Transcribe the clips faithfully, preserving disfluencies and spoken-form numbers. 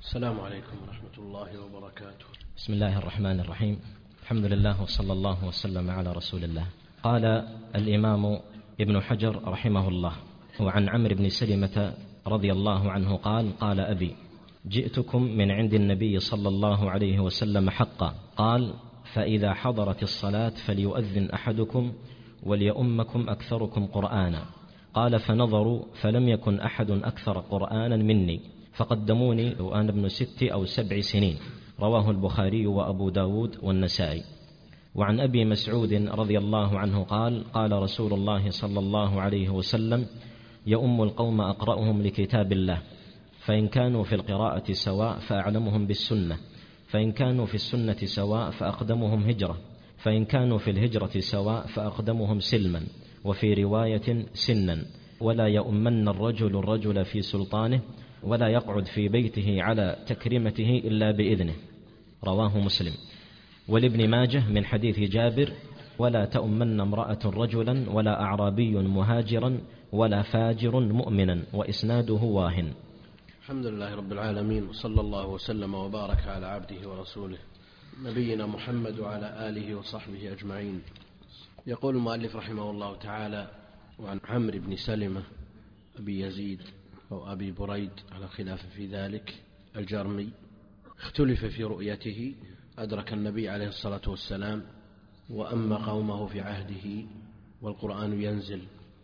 السلام عليكم ورحمة الله وبركاته. بسم الله الرحمن الرحيم. الحمد لله وصلى الله وسلم على رسول الله. قال الإمام ابن حجر رحمه الله: وعن عمرو بن سلمة رضي الله عنه قال: قال أبي: جئتكم من عند النبي صلى الله عليه وسلم حقا. قال: فإذا حضرت الصلاة فليؤذن أحدكم وليؤمكم أكثركم قرآنا. قال: فنظروا فلم يكن أحد أكثر قرآنا مني فقدموني وأنا ابن ست أو سبع سنين. رواه البخاري وأبو داود والنسائي. وعن أبي مسعود رضي الله عنه قال: قال رسول الله صلى الله عليه وسلم: يؤم القوم أقرأهم لكتاب الله، فإن كانوا في القراءة سواء فأعلمهم بالسنة، فإن كانوا في السنة سواء فأقدمهم هجرة، فإن كانوا في الهجرة سواء فأقدمهم سلما، وفي رواية سنا. ولا يؤمن الرجل الرجل في سلطانه، ولا يقعد في بيته على تكريمته إلا بإذنه. رواه مسلم. ولابن ماجه من حديث جابر: ولا تؤمن امرأة رجلا ولا أعرابي مهاجرا ولا فاجر مؤمنا، وإسناده واهن. الحمد لله رب العالمين، وصلى الله وسلم وبارك على عبده ورسوله نبينا محمد وعلى آله وصحبه أجمعين. يقول المؤلف رحمه الله تعالى: وعن عمرو بن سلمة أبي يزيد أو أبي بريد على خلاف في ذلك الجرمي، اختلف في رؤيته، أدرك النبي عليه الصلاة والسلام وأما قومه في عهده والقرآن ينزل،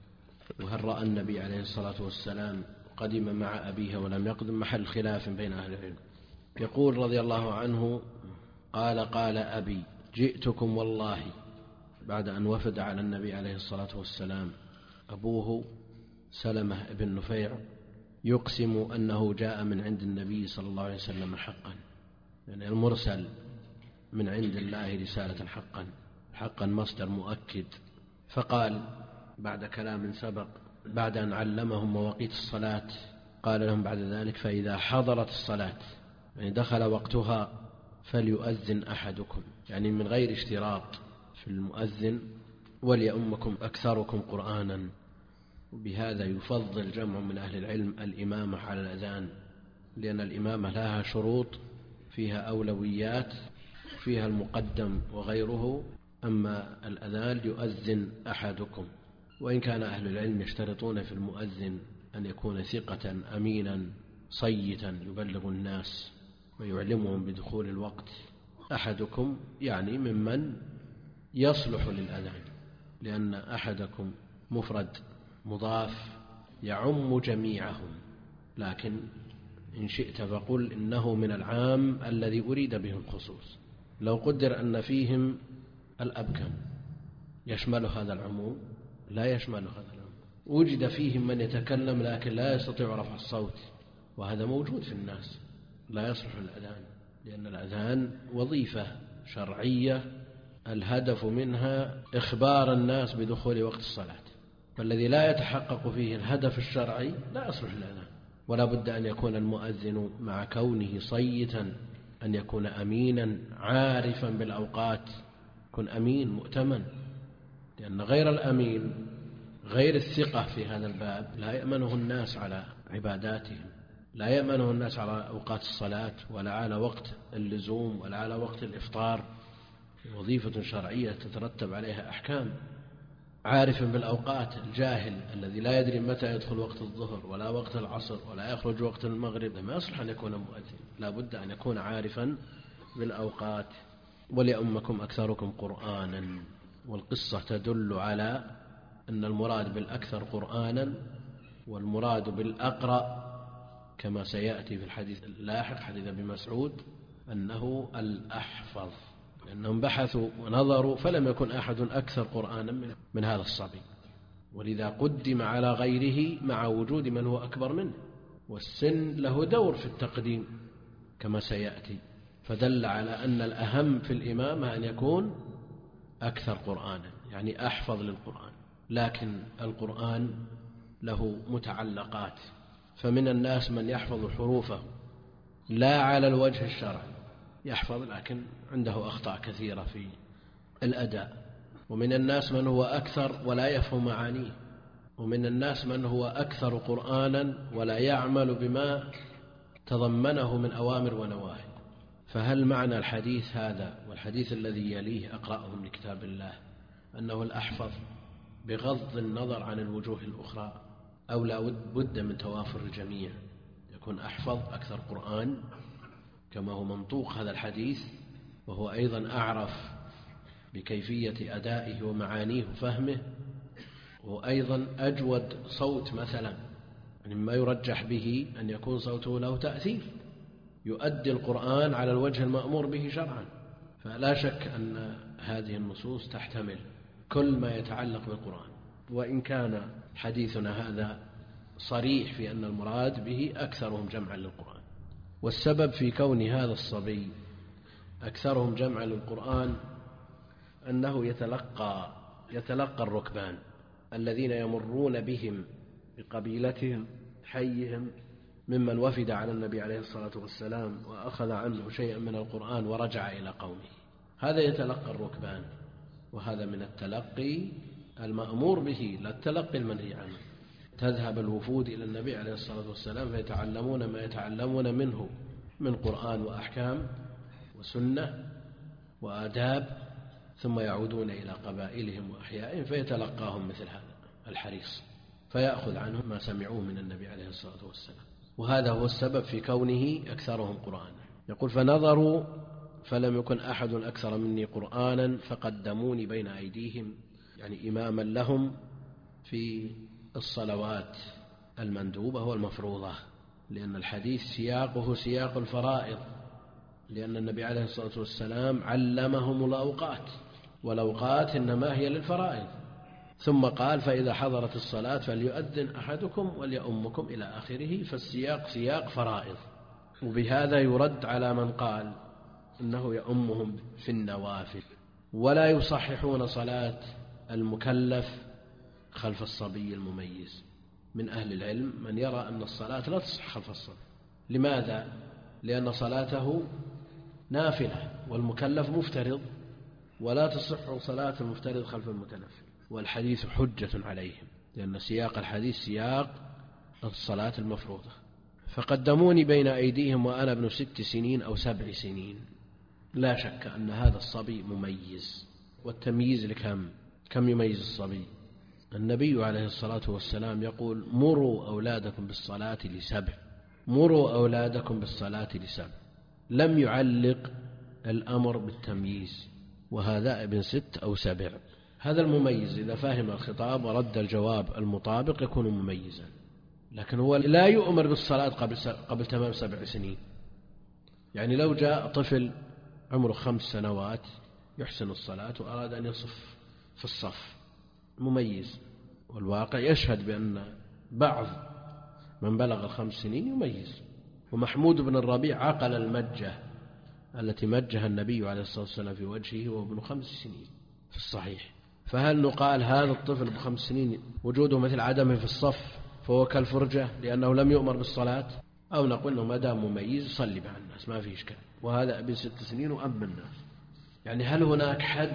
وهل رأى النبي عليه الصلاة والسلام قدم مع أبيه ولم يقدم، محل خلاف بين أهل العلم. يقول رضي الله عنه: قال: قال أبي: جئتكم والله، بعد أن وفد على النبي عليه الصلاة والسلام أبوه سلمة بن نفيع يقسم أنه جاء من عند النبي صلى الله عليه وسلم حقا، يعني المرسل من عند الله رسالة حقا، حقا مصدر مؤكد. فقال بعد كلام سبق، بعد أن علمهم مواقيت الصلاة، قال لهم بعد ذلك: فإذا حضرت الصلاة، يعني دخل وقتها، فليؤذن أحدكم، يعني من غير اشتراط في المؤذن، وليؤمكم أكثركم قرآنا. وبهذا يفضل جمع من أهل العلم الإمامة على الأذان، لأن الإمامة لها شروط، فيها أولويات، فيها المقدم وغيره. أما الأذان يؤذن أحدكم، وإن كان أهل العلم يشترطون في المؤذن أن يكون ثقة أمينا صيتا يبلغ الناس ويعلمهم بدخول الوقت. أحدكم يعني ممن يصلح للأذان، لأن أحدكم مفرد مضاف يعم جميعهم، لكن إن شئت فقل إنه من العام الذي أريد به الخصوص. لو قدر أن فيهم الأبكم يشمل هذا العموم؟ لا يشمل هذا العموم. وجد فيهم من يتكلم لكن لا يستطيع رفع الصوت، وهذا موجود في الناس، لا يصلح الأذان، لأن الأذان وظيفة شرعية الهدف منها إخبار الناس بدخول وقت الصلاة، فالذي لا يتحقق فيه الهدف الشرعي لا يصلح الأذان. ولا بد أن يكون المؤذن مع كونه صيتا أن يكون أمينا عارفا بالأوقات، يكون أمين مؤتمن، لأن غير الأمين غير الثقة في هذا الباب لا يأمنه الناس على عباداتهم، لا يأمنه الناس على أوقات الصلاة، ولا على وقت اللزوم، ولا على وقت الإفطار. وظيفة شرعية تترتب عليها أحكام. عارف بالأوقات، الجاهل الذي لا يدري متى يدخل وقت الظهر ولا وقت العصر ولا يخرج وقت المغرب ما يصلح أن يكون مؤذن، لا بد أن يكون عارفا بالأوقات. وليؤمكم أكثركم قرآنا، والقصة تدل على أن المراد بالأكثر قرآنا والمراد بالأقرأ كما سيأتي في الحديث اللاحق، حديث ابن مسعود، أنه الأحفظ، لأنهم بحثوا ونظروا فلم يكن أحد أكثر قرآنا من هذا الصبي، ولذا قدم على غيره مع وجود من هو أكبر منه، والسن له دور في التقديم كما سيأتي. فدل على أن الأهم في الإمامة أن يكون أكثر قرآنا، يعني أحفظ للقرآن. لكن القرآن له متعلقات، فمن الناس من يحفظ حروفه لا على الوجه الشرعي، يحفظ لكن عنده أخطاء كثيرة في الأداء. ومن الناس من هو أكثر ولا يفهم معانيه، ومن الناس من هو أكثر قرآنا ولا يعمل بما تضمنه من أوامر ونواهي. فهل معنى الحديث هذا والحديث الذي يليه أقرأهم لكتاب الله أنه الأحفظ بغض النظر عن الوجوه الأخرى، أو لا بد من توافر الجميع، يكون أحفظ أكثر قرآن كما هو منطوق هذا الحديث، وهو أيضا أعرف بكيفية أدائه ومعانيه وفهمه، وأيضا أجود صوت مثلا، يعني مما يرجح به أن يكون صوته له تأثير يؤدي القرآن على الوجه المأمور به شرعا. فلا شك أن هذه النصوص تحتمل كل ما يتعلق بالقرآن، وإن كان حديثنا هذا صريح في أن المراد به أكثرهم جمعا للقرآن. والسبب في كون هذا الصبي أكثرهم جمعا للقرآن أنه يتلقى يتلقى الركبان الذين يمرون بهم بقبيلتهم حيهم ممن وفد على النبي عليه الصلاة والسلام وأخذ عنه شيئا من القرآن ورجع إلى قومه، هذا يتلقى الركبان، وهذا من التلقي المأمور به لا التلقي المنهي عنه. تذهب الوفود إلى النبي عليه الصلاة والسلام فيتعلمون ما يتعلمون منه من قرآن وأحكام وسنة وآداب، ثم يعودون إلى قبائلهم وأحيائهم فيتلقاهم مثل هذا الحريص، فيأخذ عنهم ما سمعوه من النبي عليه الصلاة والسلام. وهذا هو السبب في كونه أكثرهم قرآنا. يقول: فنظروا فلم يكن أحد أكثر مني قرآنا فقدموني بين أيديهم، يعني إماما لهم في الصلوات المندوبة والمفروضة، لأن الحديث سياقه سياق الفرائض، لأن النبي عليه الصلاة والسلام علمهم الأوقات، والأوقات إنما هي للفرائض، ثم قال: فإذا حضرت الصلاة فليؤذن أحدكم وليؤمكم إلى آخره. فالسياق سياق فرائض، وبهذا يرد على من قال إنه يؤمهم في النوافل. ولا يصححون صلاة المكلف خلف الصبي المميز. من أهل العلم من يرى أن الصلاة لا تصح خلف الصبي. لماذا؟ لأن صلاته نافلة والمكلف مفترض، ولا تصح صلاة المفترض خلف المتنفل، والحديث حجة عليهم، لأن سياق الحديث سياق الصلاة المفروضة. فقدموني بين أيديهم وأنا ابن ست سنين أو سبع سنين. لا شك أن هذا الصبي مميز. والتمييز لكم؟ كم يميز الصبي؟ النبي عليه الصلاة والسلام يقول: مروا أولادكم بالصلاة لسبع، مروا أولادكم بالصلاة لسبع. لم يعلق الأمر بالتمييز، وهذا ابن ست أو سبع. هذا المميز إذا فهم الخطاب ورد الجواب المطابق يكون مميزا، لكن هو لا يؤمر بالصلاة قبل, قبل تمام سبع سنين. يعني لو جاء طفل عمره خمس سنوات يحسن الصلاة وأراد أن يصف في الصف، مميز، والواقع يشهد بأن بعض من بلغ الخمس سنين يميز. ومحمود بن الربيع عقل المجة التي مجها النبي عليه الصلاة والسلام في وجهه وهو ابن خمس سنين في الصحيح. فهل نقال هذا الطفل بخمس سنين وجوده مثل عدمه في الصف فهو كالفرجة لأنه لم يؤمر بالصلاة، أو نقول أنه ما دام مميز صلي مع الناس ما فيه إشكال، وهذا ابن ست سنين وأم الناس؟ يعني هل هناك حد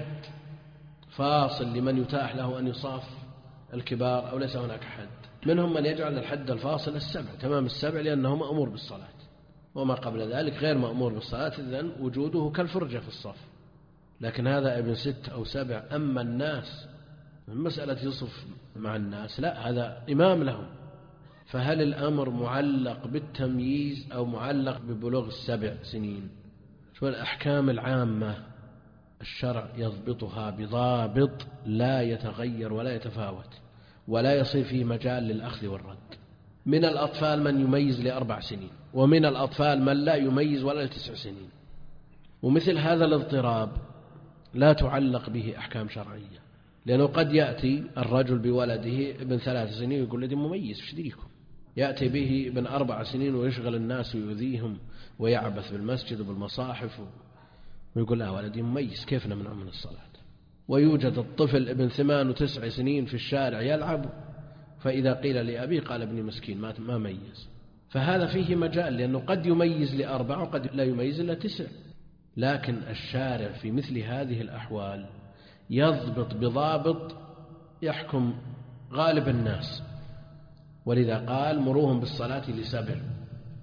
فاصل لمن يتاح له أن يصاف الكبار أو ليس هناك حد؟ منهم من يجعل الحد الفاصل السبع، تمام السبع، لأنه مأمور بالصلاة، وما قبل ذلك غير مأمور بالصلاة، إذن وجوده كالفرجة في الصف. لكن هذا ابن ست أو سبع أما الناس، من مسألة يصف مع الناس، لا، هذا إمام لهم. فهل الأمر معلق بالتمييز أو معلق ببلوغ السبع سنين؟ شو الأحكام العامة الشرع يضبطها بضابط لا يتغير ولا يتفاوت ولا يصير فيه مجال للأخذ والرد. من الأطفال من يميز لأربع سنين، ومن الأطفال من لا يميز ولا لتسع سنين. ومثل هذا الاضطراب لا تعلق به أحكام شرعية، لأنه قد يأتي الرجل بولده ابن ثلاث سنين ويقول لدي مميز، ايش ديكم؟ يأتي به ابن أربع سنين ويشغل الناس ويؤذيهم ويعبث بالمسجد وبالمصاحف ويقول لا ولدي مميز، كيف نمنع من الصلاة؟ ويوجد الطفل ابن ثمان وتسع سنين في الشارع يلعب، فإذا قيل لأبيه قال ابني مسكين ما ميز. فهذا فيه مجال، لأنه قد يميز لأربع وقد لا يميز إلا تسع. لكن الشارع في مثل هذه الأحوال يضبط بضابط يحكم غالب الناس، ولذا قال مروهم بالصلاة لسبع.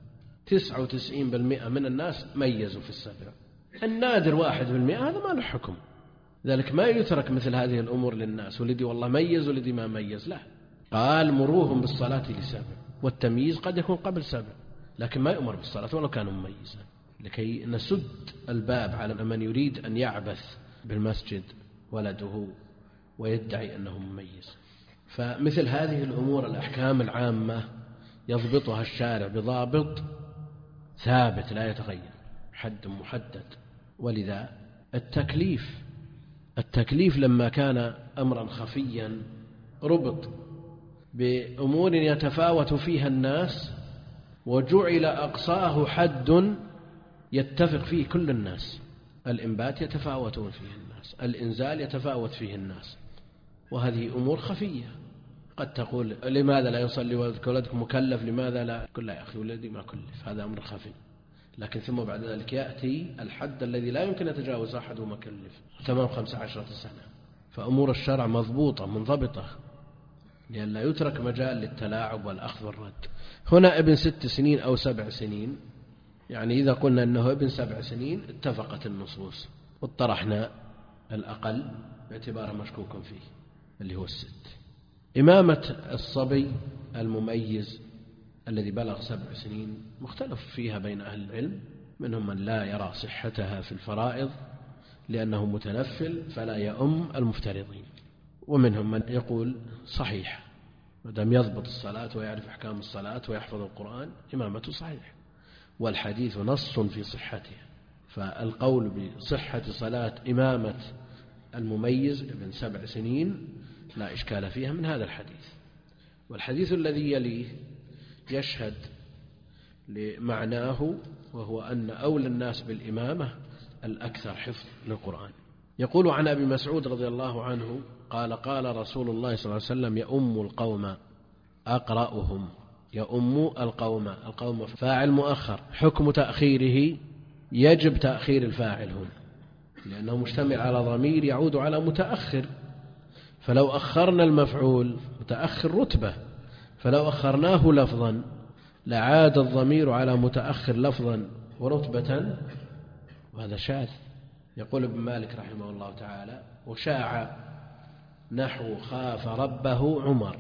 تسعة وتسعين بالمئة من الناس ميزوا في السبع، النادر واحد بالمئة هذا ما له حكم. ذلك ما يترك مثل هذه الأمور للناس، ولدي والله ميز ولدي ما ميز، لا، قال مروهم بالصلاة لسبع، والتمييز قد يكون قبل سبع، لكن ما يؤمر بالصلاة ولو كانوا مميزا، لكي نسد الباب على من يريد أن يعبث بالمسجد ولده ويدعي أنه مميز. فمثل هذه الأمور الأحكام العامة يضبطها الشارع بضابط ثابت لا يتغير، حد محدد. ولذا التكليف التكليف لما كان أمرا خفيا ربط بأمور يتفاوت فيها الناس، وجعل أقصاه حد يتفق فيه كل الناس. الإنبات يتفاوتون فيه الناس، الإنزال يتفاوت فيه الناس، وهذه أمور خفية. قد تقول لماذا لا يصلي ولدك مكلف، لماذا لا؟ قل لا يا أخي ولدي ما كلف، هذا أمر خفي. لكن ثم بعد ذلك يأتي الحد الذي لا يمكن يتجاوز أحد مكلف، تمام خمسة عشرة سنة. فأمور الشرع مضبوطة منضبطة لأن لا يترك مجال للتلاعب والأخذ والرد. هنا ابن ست سنين أو سبع سنين، يعني إذا قلنا أنه ابن سبع سنين اتفقت النصوص، واطرحنا الأقل باعتباره مشكوك فيه اللي هو الست. إمامة الصبي المميز الذي بلغ سبع سنين مختلف فيها بين أهل العلم، منهم من لا يرى صحتها في الفرائض لأنه متنفل فلا يؤم المفترضين، ومنهم من يقول صحيح ما دام يضبط الصلاة ويعرف أحكام الصلاة ويحفظ القرآن إمامته صحيح، والحديث نص في صحته. فالقول بصحة صلاة إمامة المميز ابن سبع سنين لا إشكال فيها من هذا الحديث. والحديث الذي يليه يشهد لمعناه، وهو أن أولى الناس بالإمامة الأكثر حفظ للقرآن. يقول عن أبي مسعود رضي الله عنه قال قال رسول الله صلى الله عليه وسلم يؤم القوم أقرأهم. يؤم القوم، القوم فاعل مؤخر، حكم تأخيره يجب تأخير الفاعل هنا لأنه مشتمل على ضمير يعود على متأخر، فلو أخرنا المفعول متأخر رتبة، فلو أخرناه لفظا لعاد الضمير على متأخر لفظا ورتبة، وهذا شاذ. يقول ابن مالك رحمه الله تعالى وشاع نحو خاف ربه عمر،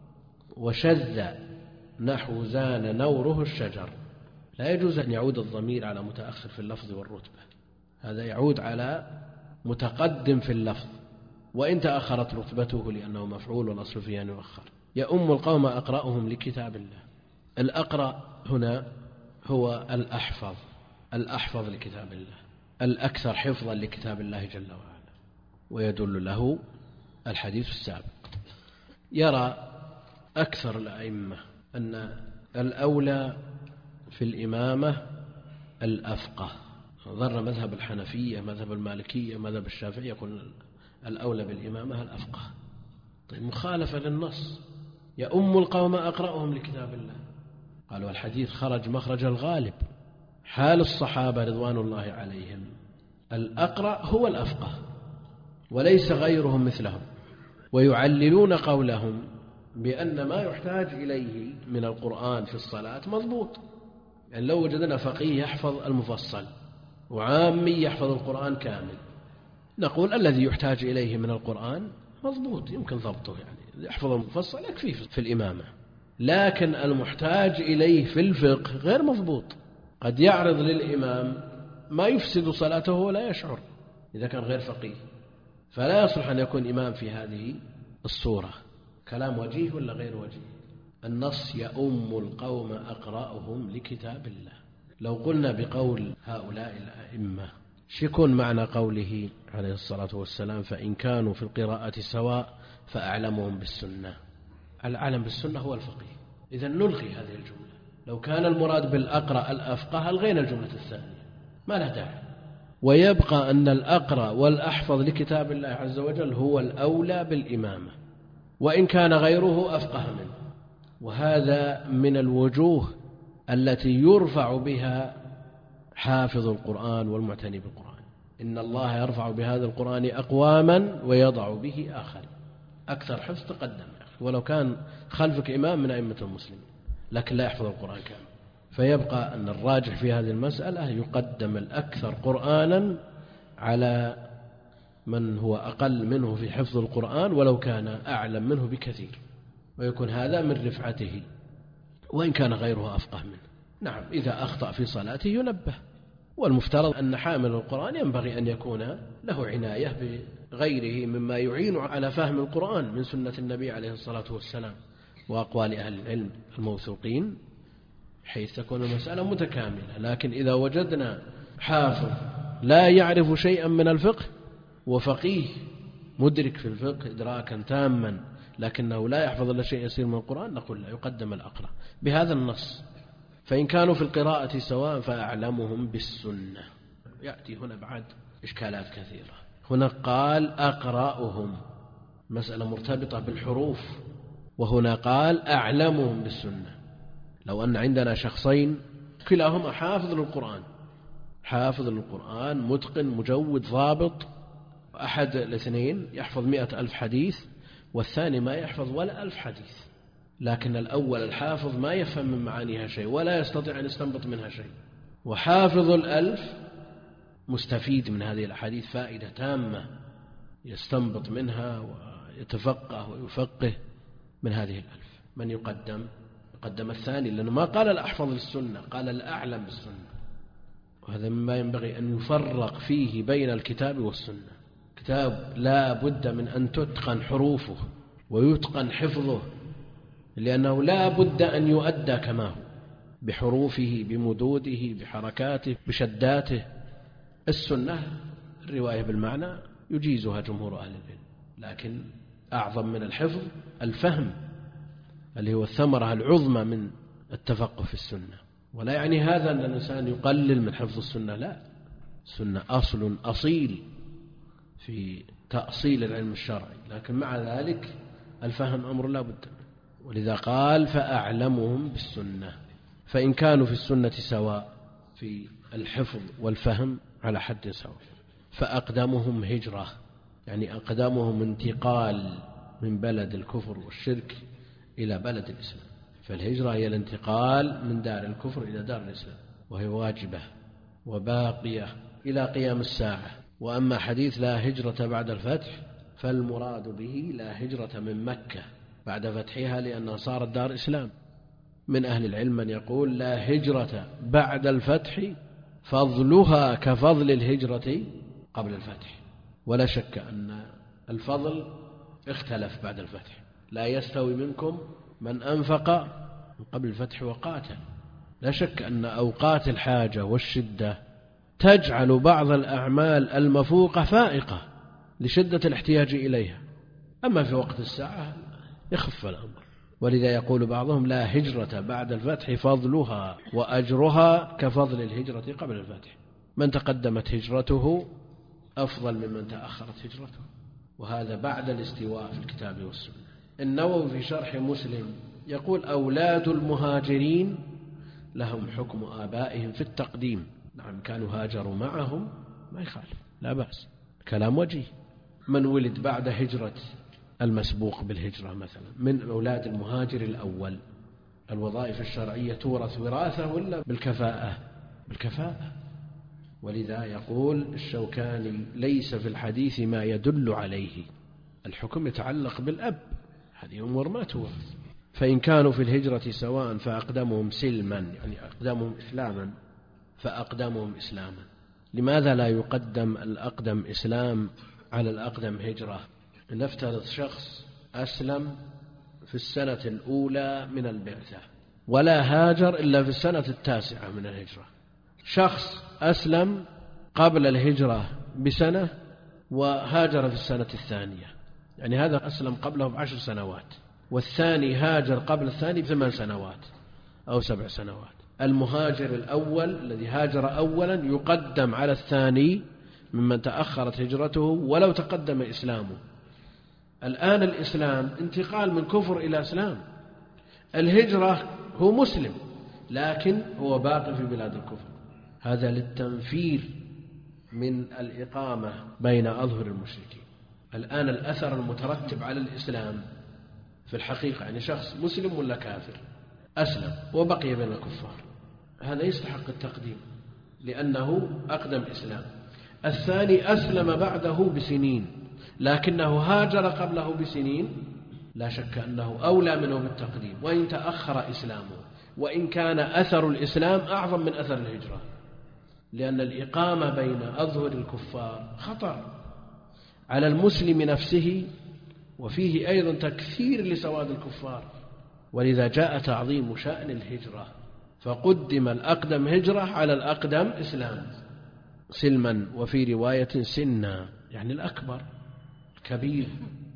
وشذ نحو زان نوره الشجر. لا يجوز أن يعود الضمير على متأخر في اللفظ والرتبة، هذا يعود على متقدم في اللفظ وإن تأخرت رتبته لأنه مفعول والأصل فيه أن يؤخر. يؤم القوم أقرأهم لكتاب الله. الأقرأ هنا هو الأحفظ، الأحفظ لكتاب الله، الأكثر حفظا لكتاب الله جل وعلا، ويدل له الحديث السابق. يرى أكثر الأئمة أن الأولى في الإمامة الأفقه، ظل مذهب الحنفية مذهب المالكية مذهب الشافعية يقول الأولى بالإمامة الأفقه. طيب مخالفة للنص، يؤم القوم أقرأهم لكتاب الله. قالوا الحديث خرج مخرج الغالب، حال الصحابة رضوان الله عليهم الأقرأ هو الأفقه وليس غيرهم مثلهم، ويعللون قولهم بأن ما يحتاج إليه من القرآن في الصلاة مضبوط. يعني لو وجدنا فقيه يحفظ المفصل وعامي يحفظ القرآن كامل، نقول الذي يحتاج إليه من القرآن مضبوط يمكن ضبطه، يعني يحفظ المفصل يكفي في الإمامة، لكن المحتاج إليه في الفقه غير مضبوط، قد يعرض للإمام ما يفسد صلاته ولا يشعر إذا كان غير فقيه، فلا يصلح أن يكون إمام في هذه الصورة. كلام وجيه ولا غير وجيه؟ النص يؤم القوم أقرأهم لكتاب الله. لو قلنا بقول هؤلاء الأئمة شيكون معنى قوله عليه الصلاة والسلام فإن كانوا في القراءة سواء فأعلمهم بالسنة؟ العالم بالسنة هو الفقيه، إذا نلغي هذه الجملة. لو كان المراد بالأقرأ الأفقه ألغينا الجملة الثانية، ما لا داعي، ويبقى أن الأقرأ والأحفظ لكتاب الله عز وجل هو الأولى بالإمامة وإن كان غيره أفقه منه. وهذا من الوجوه التي يرفع بها حافظ القرآن والمعتني بالقرآن. إن الله يرفع بهذا القرآن أقواما ويضع به آخرين. أكثر حفظ تقدم ولو كان خلفك إمام من أئمة المسلمين لكن لا يحفظ القرآن كامل، فيبقى أن الراجح في هذه المسألة يقدم الأكثر قرآنا على من هو أقل منه في حفظ القرآن ولو كان أعلم منه بكثير، ويكون هذا من رفعته وإن كان غيره أفقه منه. نعم، إذا أخطأ في صلاته ينبه، والمفترض أن حامل القرآن ينبغي أن يكون له عناية بغيره مما يعين على فهم القرآن من سنة النبي عليه الصلاة والسلام وأقوال أهل العلم الموثوقين، حيث تكون المسألة متكاملة. لكن إذا وجدنا حافظ لا يعرف شيئا من الفقه وفقيه مدرك في الفقه إدراكا تاما لكنه لا يحفظ إلا شيء يسير من القرآن، نقول لا، يقدم الأقرأ بهذا النص. فإن كانوا في القراءة سواء فأعلمهم بالسنة. يأتي هنا بعد إشكالات كثيرة. هنا قال أقرأهم، مسألة مرتبطة بالحروف، وهنا قال أعلمهم بالسنة. لو أن عندنا شخصين كلاهما حافظ للقرآن، حافظ للقرآن متقن مجود ضابط، أحد الاثنين يحفظ مئة ألف حديث والثاني ما يحفظ ولا ألف حديث، لكن الأول الحافظ ما يفهم من معانيها شيء ولا يستطيع أن يستنبط منها شيء، وحافظ الألف مستفيد من هذه الأحاديث فائدة تامة يستنبط منها ويتفقه ويفقه من هذه الألف. من يقدم؟ يقدم الثاني، لأنه ما قال الأحفظ للسنة، قال الأعلم بالسنة، وهذا مما ينبغي أن يفرق فيه بين الكتاب والسنة. كتاب لا بد من أن تتقن حروفه ويتقن حفظه، لأنه لا بد أن يؤدى كما هو بحروفه بمدوده بحركاته بشداته. السنة الرواية بالمعنى يجيزها جمهور أهل العلم، لكن أعظم من الحفظ الفهم اللي هو الثمرة العظمى من التفقه في السنة. ولا يعني هذا أن الإنسان يقلل من حفظ السنة، لا، السنة أصل أصيل في تأصيل العلم الشرعي، لكن مع ذلك الفهم أمر لا بد. ولذا قال فأعلمهم بالسنة. فإن كانوا في السنة سواء في الحفظ والفهم على حد سواء، فأقدمهم هجرة، يعني أقدمهم انتقال من بلد الكفر والشرك إلى بلد الإسلام. فالهجرة هي الانتقال من دار الكفر إلى دار الإسلام، وهي واجبة وباقية إلى قيام الساعة. وأما حديث لا هجرة بعد الفتح فالمراد به لا هجرة من مكة بعد فتحها لأنها صارت دار إسلام. من أهل العلم من يقول لا هجرة بعد الفتح فضلها كفضل الهجرة قبل الفتح، ولا شك أن الفضل اختلف بعد الفتح. لا يستوي منكم من أنفق من قبل الفتح وقاتل. لا شك أن أوقات الحاجة والشدة تجعل بعض الأعمال المفوقة فائقة لشدة الاحتياج إليها، أما في وقت الساعة يخف الأمر. ولذا يقول بعضهم لا هجرة بعد الفتح فضلها وأجرها كفضل الهجرة قبل الفتح. من تقدمت هجرته أفضل ممن تأخرت هجرته، وهذا بعد الاستواء في الكتاب والسنة. النووي في شرح مسلم يقول أولاد المهاجرين لهم حكم آبائهم في التقديم. نعم، كانوا هاجروا معهم ما يخالف، لا بأس، كلام وجيه. من ولد بعد هجرة المسبوق بالهجرة مثلا من أولاد المهاجر الأول، الوظائف الشرعية تورث وراثة ولا بالكفاءة؟ بالكفاءة. ولذا يقول الشوكاني ليس في الحديث ما يدل عليه، الحكم يتعلق بالأب، هذه أمور ما تورث. فإن كانوا في الهجرة سواء فأقدمهم سلما، يعني أقدمهم إسلاما فأقدمهم إسلاما. لماذا لا يقدم الأقدم إسلام على الأقدم هجرة؟ نفترض شخص أسلم في السنة الأولى من البعثة ولا هاجر إلا في السنة التاسعة من الهجرة. شخص أسلم قبل الهجرة بسنة وهاجر في السنة الثانية، يعني هذا أسلم قبله بعشر سنوات، والثاني هاجر قبل الثاني بثمان سنوات أو سبع سنوات. المهاجر الأول الذي هاجر أولا يقدم على الثاني ممن تأخرت هجرته ولو تقدم إسلامه. الآن الإسلام انتقال من كفر إلى إسلام، الهجرة هو مسلم لكن هو باقي في بلاد الكفر، هذا للتنفير من الإقامة بين أظهر المشركين. الآن الأثر المترتب على الإسلام في الحقيقة يعني شخص مسلم ولا كافر أسلم وبقي بين الكفار، هذا يستحق التقديم لأنه أقدم الإسلام. الثاني أسلم بعده بسنين لكنه هاجر قبله بسنين، لا شك أنه أولى منه بالتقديم وإن تأخر إسلامه، وإن كان أثر الإسلام أعظم من أثر الهجرة، لأن الإقامة بين أظهر الكفار خطر على المسلم نفسه، وفيه أيضا تكثير لسواد الكفار، ولذا جاء تعظيم شأن الهجرة فقدم الأقدم هجرة على الأقدم إسلام سلما، وفي رواية سنا يعني الأكبر كبير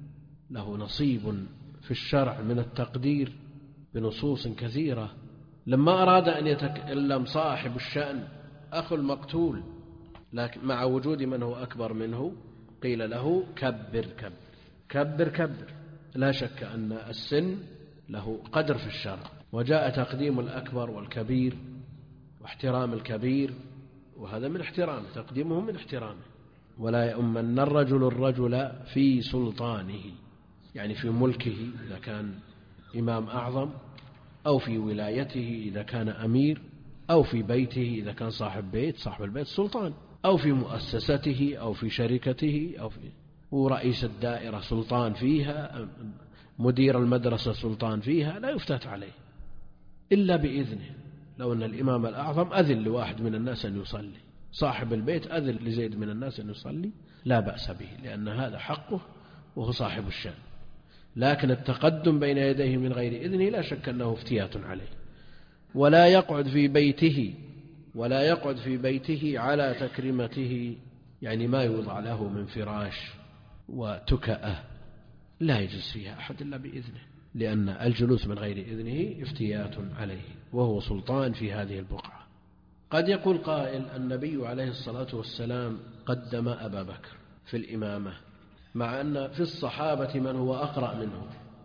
له نصيب في الشرع من التقدير بنصوص كثيرة. لما أراد أن يتكلم صاحب الشأن أخو المقتول لكن مع وجود من هو أكبر منه قيل له كبر كبر كبر كبر. لا شك أن السن له قدر في الشرع، وجاء تقديم الأكبر والكبير واحترام الكبير، وهذا من احترامه، تقديمه من احترامه. ولا يؤمن الرجل الرجل في سلطانه، يعني في ملكه إذا كان إمام أعظم، أو في ولايته إذا كان أمير، أو في بيته إذا كان صاحب بيت، صاحب البيت سلطان، أو في مؤسسته أو في شركته، أو في ورئيس الدائرة سلطان فيها، مدير المدرسة سلطان فيها، لا يفتات عليه إلا بإذنه. لو أن الإمام الأعظم أذن لواحد من الناس أن يصلي، صاحب البيت أذن لزيد من الناس أن يصلي، لا بأس به لأن هذا حقه وهو صاحب الشأن. لكن التقدم بين يديه من غير إذنه لا شك أنه افتيات عليه. ولا يقعد في بيته ولا يقعد في بيته على تكريمته، يعني ما يوضع له من فراش وتكأة لا يجلس فيها أحد إلا بإذنه، لأن الجلوس من غير إذنه افتيات عليه وهو سلطان في هذه البقعة. قد يقول قائل النبي عليه الصلاة والسلام قدم أبا بكر في الإمامة، مع أن في الصحابة من هو أقرأ منه.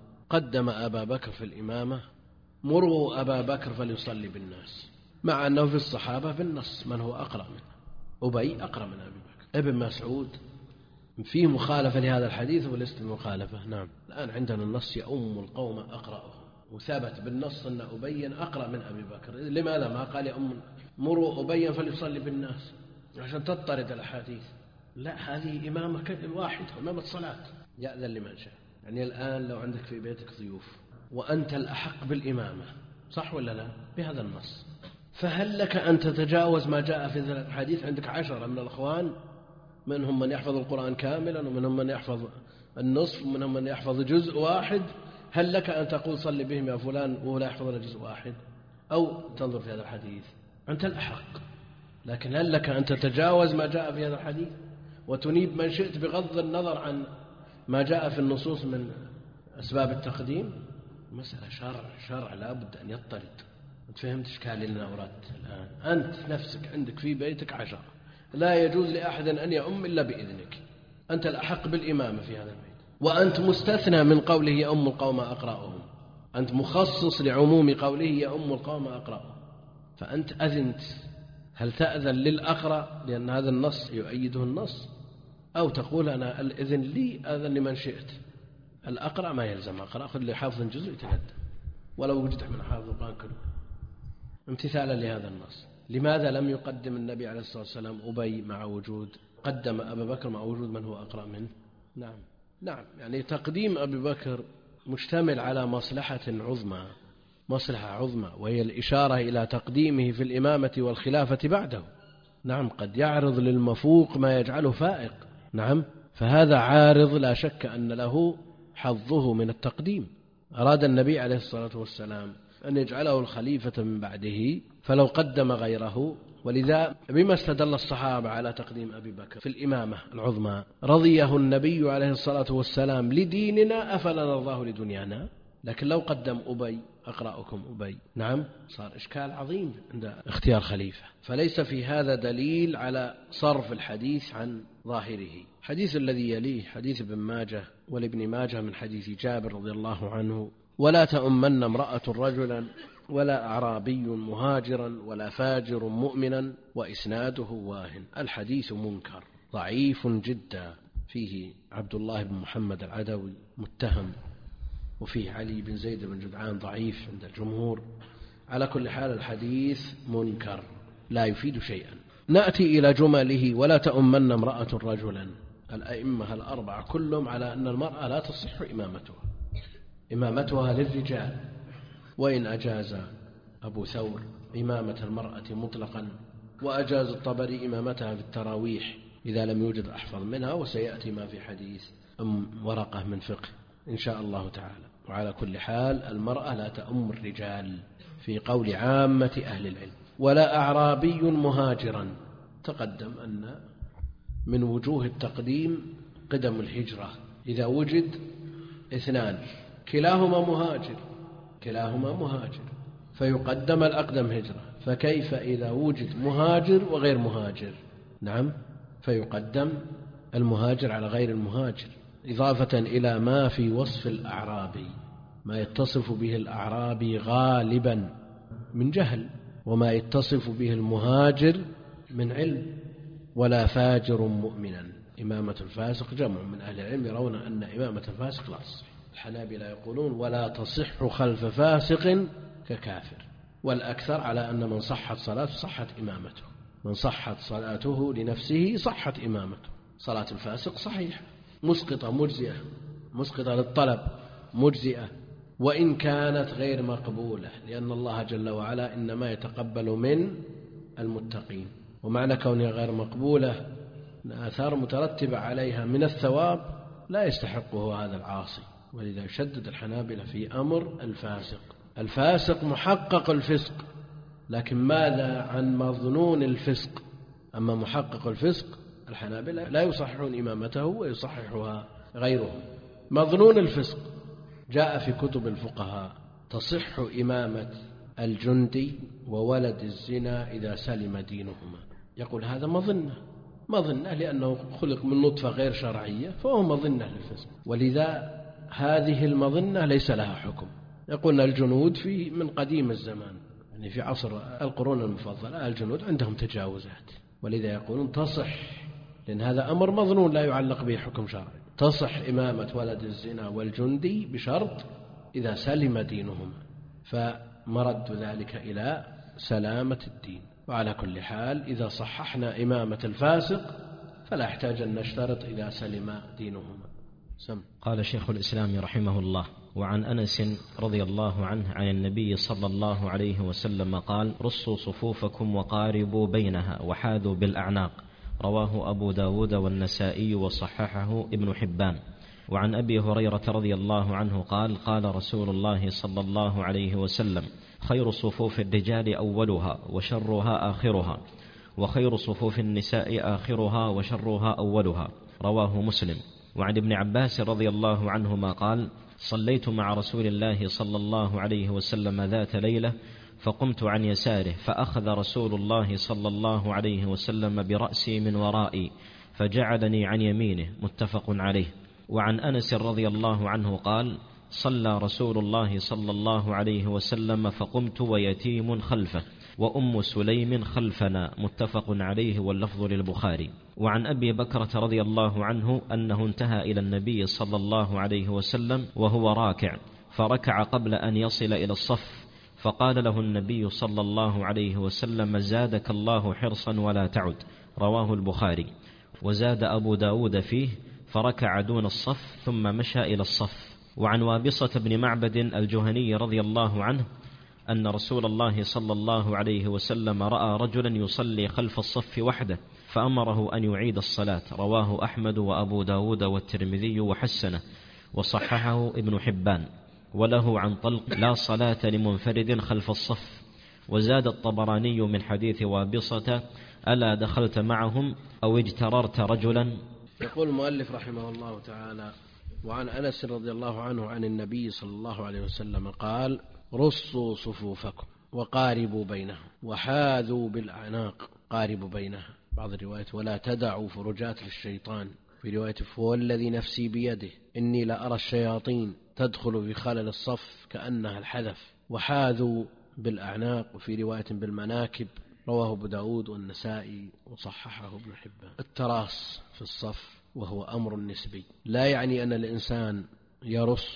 قدم أبا بكر في الإمامة، مروا أبا بكر فليصلي بالناس، مع أنه في الصحابة في النص من هو أقرأ منه. أبي أقرأ من أبي بكر. ابن مسعود فيه مخالفة لهذا الحديث وليست مخالفة. نعم الآن عندنا النص يؤم القوم أقرأهم، وثبت بالنص أن أبي أقرأ من أبي بكر. لماذا ما قال يؤم مروا أبي فليصلي بالناس عشان تضطرد الأحاديث؟ لا، هذه إمامة واحدة، إمامة صلاة، يأذن لمن شاء. يعني الآن لو عندك في بيتك ضيوف وأنت الأحق بالإمامة، صح ولا لا، بهذا النص، فهل لك أن تتجاوز ما جاء في الحديث؟ عندك عشرة من الأخوان، منهم من يحفظ القرآن كاملا، ومنهم من يحفظ النصف، ومنهم من يحفظ جزء واحد، هل لك أن تقول صلي بهم يا فلان وهو لا يحفظ جزء واحد؟ أو تنظر في هذا الحديث، أنت الأحق، لكن هل لك أن تتجاوز ما جاء في هذا الحديث وتنيب من شئت بغض النظر عن ما جاء في النصوص من أسباب التقديم؟ مسألة شرع شرع لا بد أن يضطرد. أنت فهمت إشكال اللي أنا أردت الآن؟ أنت نفسك عندك في بيتك عشرة، لا يجوز لأحد أن يؤم إلا بإذنك، أنت الأحق بالإمامة في هذا البيت، وأنت مستثنى من قوله يؤم القوم أقرأهم، أنت مخصص لعموم قوله يؤم القوم أقرأهم، فأنت أذنت. هل تأذن للأقرأ لأن هذا النص يؤيده النص، أو تقول أنا الإذن لي أذن لمن شئت؟ الأقرأ ما يلزم أقرأ، أخذ لي حافظ جزء يتقدم ولو وجد من حافظ القرآن كله امتثالا لهذا النص. لماذا لم يقدم النبي عليه الصلاة والسلام أبي مع وجود، قدم أبا بكر مع وجود من هو أقرأ منه؟ نعم نعم يعني تقديم أبي بكر مشتمل على مصلحة عظمى، مصلحة عظمى، وهي الإشارة إلى تقديمه في الإمامة والخلافة بعده. نعم قد يعرض للمفوق ما يجعله فائق، نعم، فهذا عارض لا شك أن له حظه من التقديم. أراد النبي عليه الصلاة والسلام أن يجعله الخليفة من بعده فلو قدم غيره. ولذا بما استدل الصحابة على تقديم أبي بكر في الإمامة العظمى؟ رضيه النبي عليه الصلاة والسلام لديننا أفلا نرضاه لدنيانا؟ لكن لو قدم أبي أقرأكم أبي، نعم، صار إشكال عظيم عند اختيار خليفة. فليس في هذا دليل على صرف الحديث عن ظاهره. حديث الذي يليه حديث ابن ماجه والابن ماجه من حديث جابر رضي الله عنه: ولا تؤمن امرأة رجلا ولا أعرابي مهاجرا ولا فاجر مؤمنا وإسناده واهن. الحديث منكر ضعيف جدا، فيه عبد الله بن محمد العدوي متهم، وفيه علي بن زيد بن جدعان ضعيف عند الجمهور، على كل حال الحديث منكر لا يفيد شيئا. نأتي إلى جمله. ولا تؤمن امرأة رجلا. الأئمة الأربعة كلهم على أن المرأة لا تصح إمامتها، إمامتها للرجال، وإن أجاز أبو ثور إمامة المرأة مطلقا، وأجاز الطبري إمامتها في التراويح إذا لم يوجد أحفظ منها، وسيأتي ما في حديث أم ورقة من فقه إن شاء الله تعالى. وعلى كل حال المرأة لا تؤم الرجال في قول عامة أهل العلم. ولا أعرابي مهاجرا. تقدم أن من وجوه التقديم قدم الهجرة إذا وجد اثنان كلاهما مهاجر كلاهما مهاجر فيقدم الأقدم هجرة، فكيف إذا وجد مهاجر وغير مهاجر؟ نعم، فيقدم المهاجر على غير المهاجر، إضافة إلى ما في وصف الأعرابي، ما يتصف به الأعرابي غالبا من جهل، وما يتصف به المهاجر من علم. ولا فاجر مؤمنا. إمامة الفاسق جمع من أهل العلم يرون أن إمامة الفاسق لا تصح. الحنابلة يقولون ولا تصح خلف فاسق ككافر، والأكثر على أن من صحت صلاته صحت إمامته، من صحت صلاته لنفسه صحت إمامته. صلاة الفاسق صحيحة مسقطة مجزئة، مسقطة للطلب مجزئة، وإن كانت غير مقبولة، لأن الله جل وعلا إنما يتقبل من المتقين، ومعنى كونها غير مقبولة آثار مترتبة عليها من الثواب لا يستحقه هذا العاصي. ولذا يشدد الحنابلة في أمر الفاسق. الفاسق محقق الفسق، لكن ماذا عن مظنون الفسق؟ أما محقق الفسق الحنابلة لا يصححون إمامته ويصححها غيرهم. مظنون الفسق جاء في كتب الفقهاء تصح إمامة الجندي وولد الزنا إذا سلم دينهما. يقول هذا مظنة مظنة لأنه خلق من نطفة غير شرعية فهو مظنة للفسق، ولذا هذه المظنة ليس لها حكم. يقولون الجنود في من قديم الزمان، يعني في عصر القرون المفضلة الجنود عندهم تجاوزات، ولذا يقولون تصح، لأن هذا أمر مظنون لا يعلق به حكم شرعي. تصح إمامة ولد الزنا والجندي بشرط إذا سلم دينهما، فمرد ذلك إلى سلامة الدين. وعلى كل حال إذا صححنا إمامة الفاسق فلا يحتاج أن نشترط إذا سلم دينهما. سم. قال شيخ الإسلام رحمه الله: وعن أنس رضي الله عنه عن النبي صلى الله عليه وسلم قال: رصوا صفوفكم وقاربوا بينها وحاذوا بالأعناق. رواه أبو داود والنسائي وصححه ابن حبان. وعن أبي هريرة رضي الله عنه قال: قال رسول الله صلى الله عليه وسلم: خير صفوف الرجال أولها وشرها آخرها، وخير صفوف النساء آخرها وشرها أولها. رواه مسلم. وعن ابن عباس رضي الله عنهما قال: صليت مع رسول الله صلى الله عليه وسلم ذات ليلة فقمت عن يساره فأخذ رسول الله صلى الله عليه وسلم برأسي من ورائي فجعلني عن يمينه. متفق عليه. وعن أنس رضي الله عنه قال: صلى رسول الله صلى الله عليه وسلم فقمت ويتيم خلفه وأم سليم خلفنا. متفق عليه واللفظ للبخاري. وعن أبي بكرة رضي الله عنه أنه انتهى إلى النبي صلى الله عليه وسلم وهو راكع فركع قبل أن يصل إلى الصف، فقال له النبي صلى الله عليه وسلم: زادك الله حرصا ولا تعد. رواه البخاري. وزاد أبو داود فيه: فركع دون الصف ثم مشى إلى الصف. وعن وابصة بن معبد الجهني رضي الله عنه أن رسول الله صلى الله عليه وسلم رأى رجلا يصلي خلف الصف وحده فأمره أن يعيد الصلاة. رواه أحمد وأبو داود والترمذي وحسنه وصححه ابن حبان. وله عن طلق: لا صلاة لمنفرد خلف الصف. وزاد الطبراني من حديث وابصة: ألا دخلت معهم أو اجتررت رجلا. يقول المؤلف رحمه الله تعالى: وعن أنس رضي الله عنه عن النبي صلى الله عليه وسلم قال: رصوا صفوفكم وقاربوا بينها وحاذوا بالأعناق. قاربوا بينها. بعض الروايات: ولا تدعوا فرجات للشيطان. في رواية: فوالذي نفسي بيده إني لأرى الشياطين تدخل في خلل الصف كأنها الحذف. وحاذوا بالأعناق. وفي رواية: بالمناكب. رواه أبو داود والنسائي وصححه ابن حبان. التراص في الصف وهو أمر نسبي، لا يعني أن الإنسان يرص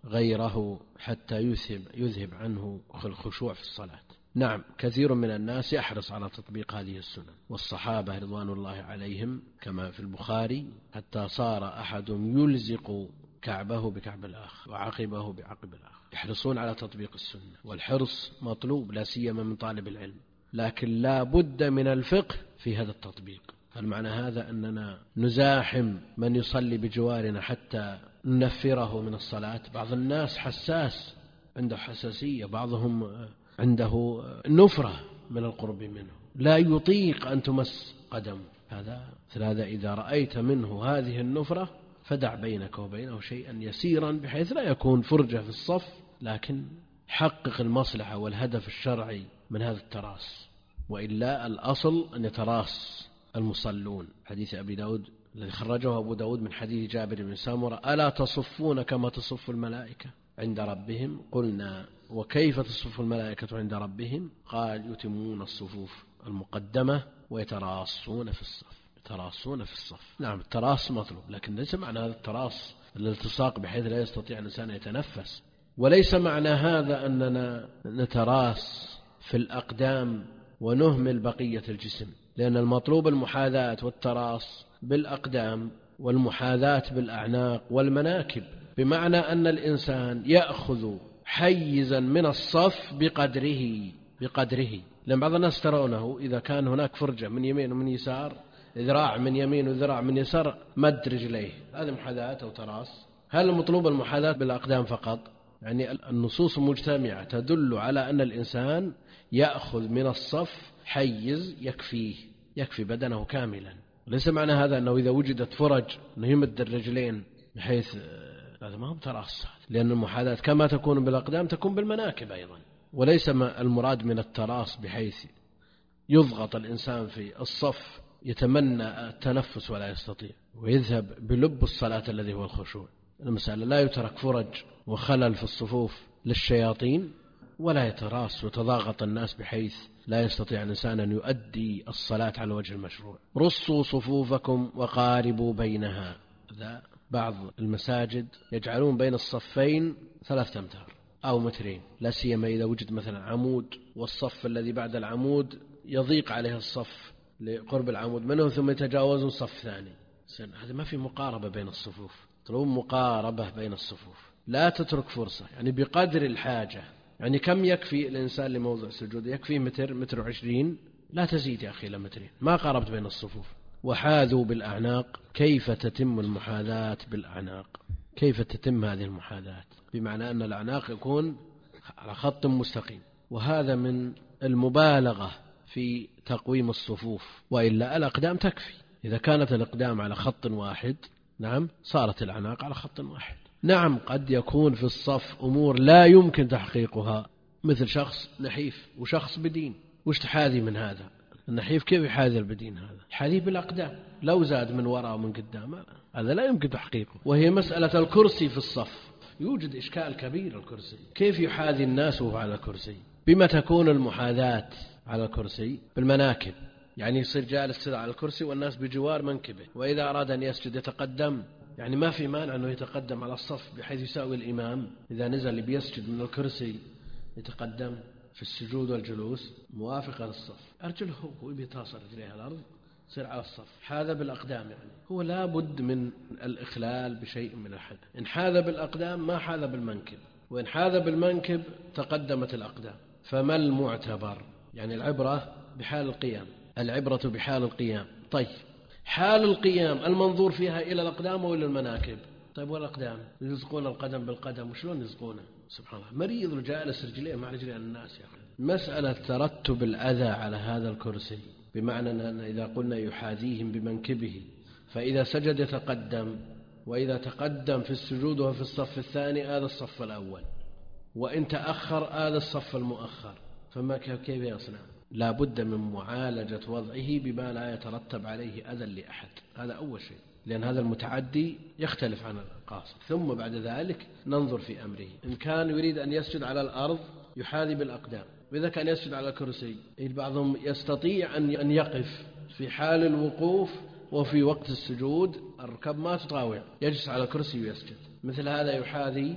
غيره حتى يذهب, يذهب عنه الخشوع في الصلاة. نعم، كثير من الناس يحرص على تطبيق هذه السنن، والصحابة رضوان الله عليهم كما في البخاري حتى صار أحد يلزق كعبه بكعب الآخر وعقبه بعقب الآخر، يحرصون على تطبيق السنة، والحرص مطلوب لا سيما من طالب العلم، لكن لا بد من الفقه في هذا التطبيق. هل معنى هذا أننا نزاحم من يصلي بجوارنا حتى ننفره من الصلاة؟ بعض الناس حساس، عنده حساسية، بعضهم عنده نفرة من القرب منه، لا يطيق أن تمس قدم. هذا هذا إذا رأيت منه هذه النفرة فدع بينك وبينه شيئا يسيرا بحيث لا يكون فرجة في الصف، لكن حقق المصلحة والهدف الشرعي من هذا التراص، وإلا الأصل أن يتراص المصلون. حديث أبي داود الذي خرجه أبو داود من حديث جابر بن سامرة: ألا تصفون كما تصف الملائكة عند ربهم؟ قلنا: وكيف تصف الملائكة عند ربهم؟ قال: يتمون الصفوف المقدمة ويتراصون في الصف. يتراصون في الصف. نعم، التراص مطلوب، لكن ليس معنى هذا التراص الالتصاق بحيث لا يستطيع الإنسان يتنفس، وليس معنى هذا أننا نتراص في الأقدام ونهمل بقية الجسم، لأن المطلوب المحاذاة والتراص بالأقدام والمحاذاة بالأعناق والمناكب، بمعنى أن الإنسان يأخذ حيزا من الصف بقدره بقدره لأن بعض الناس ترونه إذا كان هناك فرجة من يمين ومن يسار، ذراع من يمين وذراع من يسار، مد رجليه، هذا محاذاة أو تراص. هل المطلوب المحاذاة بالأقدام فقط؟ يعني النصوص مجتمعة تدل على أن الإنسان يأخذ من الصف حيز يكفيه يكفي بدنه كاملا. ليس معنى هذا أنه إذا وجدت فرج أنه يمد الرجلين بحيث هذا ما هو تراص، لأن المحاذاة كما تكون بالأقدام تكون بالمناكب أيضا. وليس المراد من التراص بحيث يضغط الإنسان في الصف يتمنى التنفس ولا يستطيع ويذهب بلب الصلاة الذي هو الخشوع. المسألة لا يترك فرج وخلل في الصفوف للشياطين، ولا يتراص وتضاغط الناس بحيث لا يستطيع الإنسان أن يؤدي الصلاة على وجه المشروع. رصوا صفوفكم وقاربوا بينها. ذا بعض المساجد يجعلون بين الصفين ثلاثة أمتار أو مترين، لا سيما إذا وجد مثلا عمود والصف الذي بعد العمود يضيق عليه الصف لقرب العمود منه ثم يتجاوزون صف ثاني. هذا ما في مقاربة بين الصفوف، طلب مقاربة بين الصفوف، لا تترك فرصة، يعني بقدر الحاجة. يعني كم يكفي الإنسان لموضع السجود؟ يكفي متر متر وعشرين، لا تزيد يا أخي إلى مترين، ما قاربت بين الصفوف. وحاذوا بالأعناق. كيف تتم المحاذاة بالأعناق؟ كيف تتم هذه المحاذاة؟ بمعنى أن الأعناق يكون على خط مستقيم، وهذا من المبالغة في تقويم الصفوف، وإلا الأقدام تكفي. إذا كانت الأقدام على خط واحد نعم صارت الأعناق على خط واحد. نعم قد يكون في الصف أمور لا يمكن تحقيقها، مثل شخص نحيف وشخص بدين، وش تحاذي من هذا؟ النحيف كيف يحاذي البدين؟ هذا حاذي بالأقدام، لو زاد من وراء ومن قدام هذا لا يمكن تحقيقه. وهي مسألة الكرسي في الصف، يوجد إشكال كبير. الكرسي كيف يحاذي الناس وهو على الكرسي؟ بما تكون المحاذاة على الكرسي؟ بالمناكب، يعني يصير جالس على الكرسي والناس بجوار منكبه، وإذا أراد أن يسجد يتقدم، يعني ما في مانع أنه يتقدم على الصف بحيث يساوي الإمام. إذا نزل بيسجد من الكرسي يتقدم في السجود والجلوس موافقة للصف، أرجله هو بيتصل رجليه الأرض يصير على الصف. هذا بالأقدام، يعني هو لا بد من الإخلال بشيء من الحد. إن حاذ بالأقدام ما حاذ بالمنكب، وإن حاذ بالمنكب تقدمت الأقدام. فما المعتبر؟ يعني العبرة بحال القيام، العبرة بحال القيام. طيب حال القيام المنظور فيها إلى الأقدام وإلى المناكب. طيب والأقدام يلزقون القدم بالقدم، وشلون يلزقونه؟ سبحان الله، مريض جالس رجليه مع رجليه الناس يا أخي. مسألة ترتب الأذى على هذا الكرسي، بمعنى أن إذا قلنا يحاذيهم بمنكبه، فإذا سجد يتقدم، وإذا تقدم في السجود وفي الصف الثاني هذا الصف الأول، وإن تأخر هذا الصف المؤخر، فما كيف يصنع؟ لا بد من معالجة وضعه بما لا يترتب عليه أذى لأحد. هذا أول شيء، لأن هذا المتعدي يختلف عن القاصد. ثم بعد ذلك ننظر في أمره، إن كان يريد أن يسجد على الأرض يحاذي بالأقدام، وإذا كان يسجد على الكرسي بعضهم يستطيع أن يقف في حال الوقوف وفي وقت السجود الركب ما تطاوع، يجلس على الكرسي ويسجد. مثل هذا يحاذي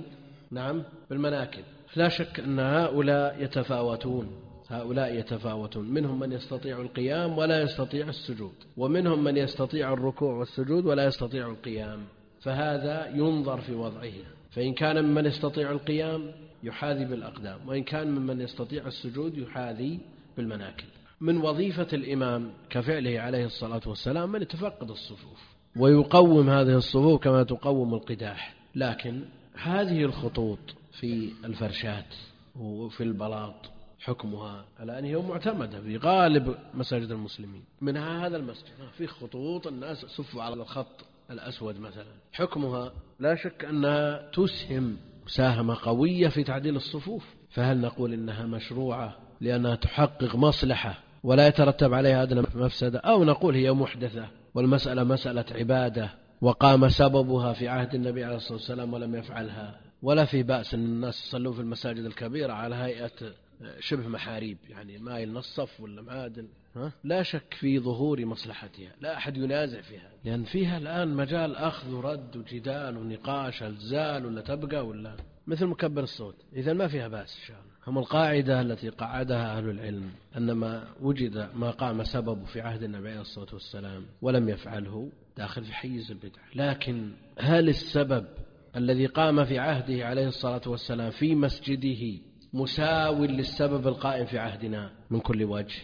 نعم بالمناكب. لا شك أن هؤلاء يتفاوتون هؤلاء يتفاوتون منهم من يستطيع القيام ولا يستطيع السجود، ومنهم من يستطيع الركوع والسجود ولا يستطيع القيام، فهذا ينظر في وضعه، فإن كان ممن يستطيع القيام يحاذي بالأقدام، وإن كان ممن يستطيع السجود يحاذي بالمناكب. من وظيفة الإمام كفعله عليه الصلاة والسلام من يتفقد الصفوف ويقوم هذه الصفوف كما تقوم القداح، لكن هذه الخطوط في الفرشات وفي البلاط حكمها الآن هي معتمدة في غالب مساجد المسلمين، منها هذا المسجد في خطوط الناس صفوا على الخط الأسود مثلا، حكمها لا شك أنها تسهم مساهمة قوية في تعديل الصفوف، فهل نقول إنها مشروعة لأنها تحقق مصلحة ولا يترتب عليها أدنى مفسدة، أو نقول هي محدثة والمسألة مسألة عبادة وقام سببها في عهد النبي عليه الصلاة والسلام ولم يفعلها، ولا في بأس أن الناس يصلون في المساجد الكبيرة على هيئة شبه محاريب، يعني مايل نصف ولا معادن، لا شك في ظهور مصلحتها، لا أحد ينازع فيها، لأن فيها الآن مجال أخذ ورد وجدال ونقاش، هل تزال ولا تبقى ولا مثل مكبر الصوت، إذا ما فيها بأس إن شاء الله. هم القاعدة التي قعدها أهل العلم أن ما وجد ما قام سببه في عهد النبي عليه الصلاة والسلام ولم يفعله داخل في حيز البدع، لكن هل السبب الذي قام في عهده عليه الصلاة والسلام في مسجده مساو للسبب القائم في عهدنا من كل وجه؟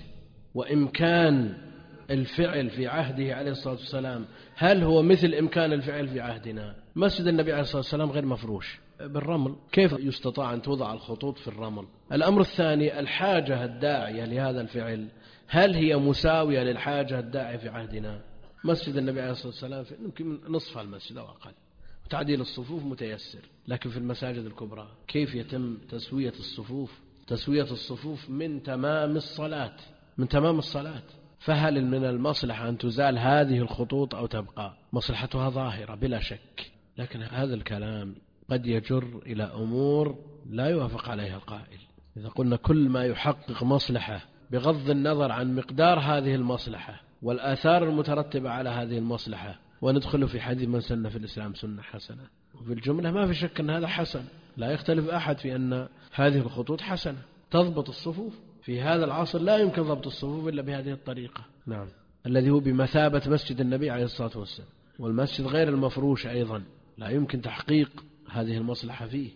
وإمكان الفعل في عهده عليه الصلاة والسلام هل هو مثل إمكان الفعل في عهدنا؟ مسجد النبي عليه الصلاة والسلام غير مفروش بالرمل، كيف يستطاع أن توضع الخطوط في الرمل؟ الأمر الثاني الحاجة الداعية لهذا الفعل هل هي مساوية للحاجة الداعية في عهدنا؟ مسجد النبي عليه الصلاة والسلام يمكن نصف المسجد أو أقل، وتعديل الصفوف متيسر، لكن في المساجد الكبرى كيف يتم تسوية الصفوف؟ تسوية الصفوف من تمام الصلاة من تمام الصلاة، فهل من المصلحة أن تزال هذه الخطوط أو تبقى؟ مصلحتها ظاهرة بلا شك، لكن هذا الكلام قد يجر إلى أمور لا يوافق عليها القائل. إذا قلنا كل ما يحقق مصلحة بغض النظر عن مقدار هذه المصلحة والآثار المترتبة على هذه المصلحة، وندخل في حديث من سن في الإسلام سنة حسنة، وفي الجملة ما في شك أن هذا حسن، لا يختلف أحد في أن هذه الخطوط حسنة تضبط الصفوف. في هذا العصر لا يمكن ضبط الصفوف إلا بهذه الطريقة، نعم، الذي هو بمثابة مسجد النبي عليه الصلاة والسلام، والمسجد غير المفروش أيضا لا يمكن تحقيق هذه المصلحة فيه،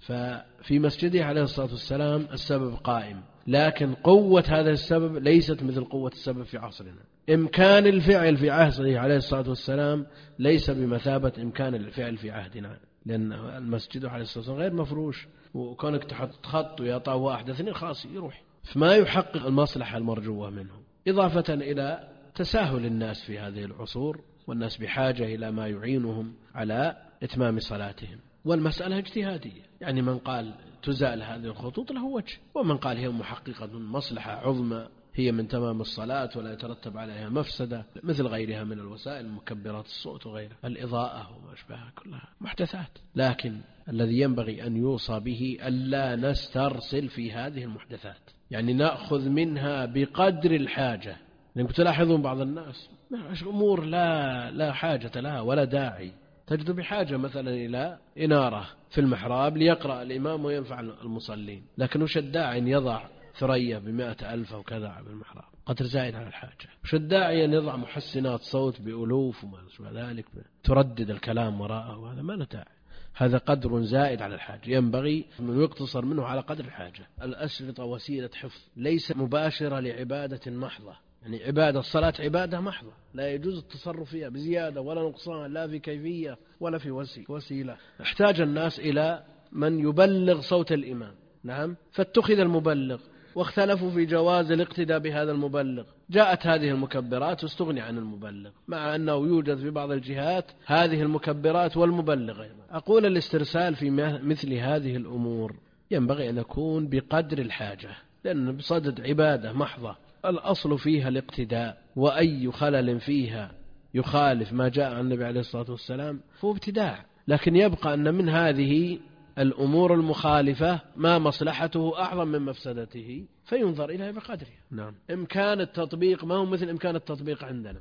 ففي مسجده عليه الصلاة والسلام السبب قائم، لكن قوة هذا السبب ليست مثل قوة السبب في عصرنا، إمكان الفعل في عهده عليه الصلاة والسلام ليس بمثابة إمكان الفعل في عهدنا، لأن المسجد عليه الصلاة والسلام غير مفروش، وكونك تحط خط ويطاو واحد اثنين خاص يروح، فما يحقق المصلحة المرجوة منه، إضافة إلى تساهل الناس في هذه العصور، والناس بحاجة إلى ما يعينهم على إتمام صلاتهم، والمسألة اجتهادية، يعني من قال تزال هذه الخطوط له وجه، ومن قال هي محققة مصلحة عظمى هي من تمام الصلاة ولا يترتب عليها مفسدة مثل غيرها من الوسائل مكبرات الصوت وغيرها، الإضاءة وما أشبهها كلها محدثات، لكن الذي ينبغي أن يوصى به ألا نسترسل في هذه المحدثات، يعني نأخذ منها بقدر الحاجة، لأنكم تلاحظون بعض الناس أمور لا, لا حاجة لها ولا داعي، تجد بحاجة مثلا إلى إنارة في المحراب ليقرأ الإمام وينفع المصلين، لكن وش الداعي أن يضع ثريا بمائة ألف أو كذا بالمحراب؟ قدر زائد على الحاجة. وش الداعي أن يضع محسنات صوت بألوف وما شابه ذلك تردد الكلام وراءه؟ وهذا ما له داعي، هذا قدر زائد على الحاجة، ينبغي أن يقتصر منه على قدر الحاجة. الأشرطة وسيلة حفظ ليس مباشرة لعبادة محضة، يعني عبادة الصلاة عبادة محضة لا يجوز التصرف فيها بزيادة ولا نقصان، لا في كيفية ولا في وسيلة. احتاج الناس إلى من يبلغ صوت الإمام، نعم، فاتخذ المبلغ، واختلفوا في جواز الاقتداء بهذا المبلغ، جاءت هذه المكبرات واستغني عن المبلغ، مع أنه يوجد في بعض الجهات هذه المكبرات والمبلغ أيضا. أقول الاسترسال في مثل هذه الأمور ينبغي أن يكون بقدر الحاجة، لأن بصدد عبادة محضة الأصل فيها الاقتداء، وأي خلل فيها يخالف ما جاء عن النبي عليه الصلاة والسلام فهو ابتداع، لكن يبقى أن من هذه الأمور المخالفة ما مصلحته أعظم من مفسدته فينظر إليها بقدرها. نعم. إمكان التطبيق ما هو مثل إمكان التطبيق عندنا،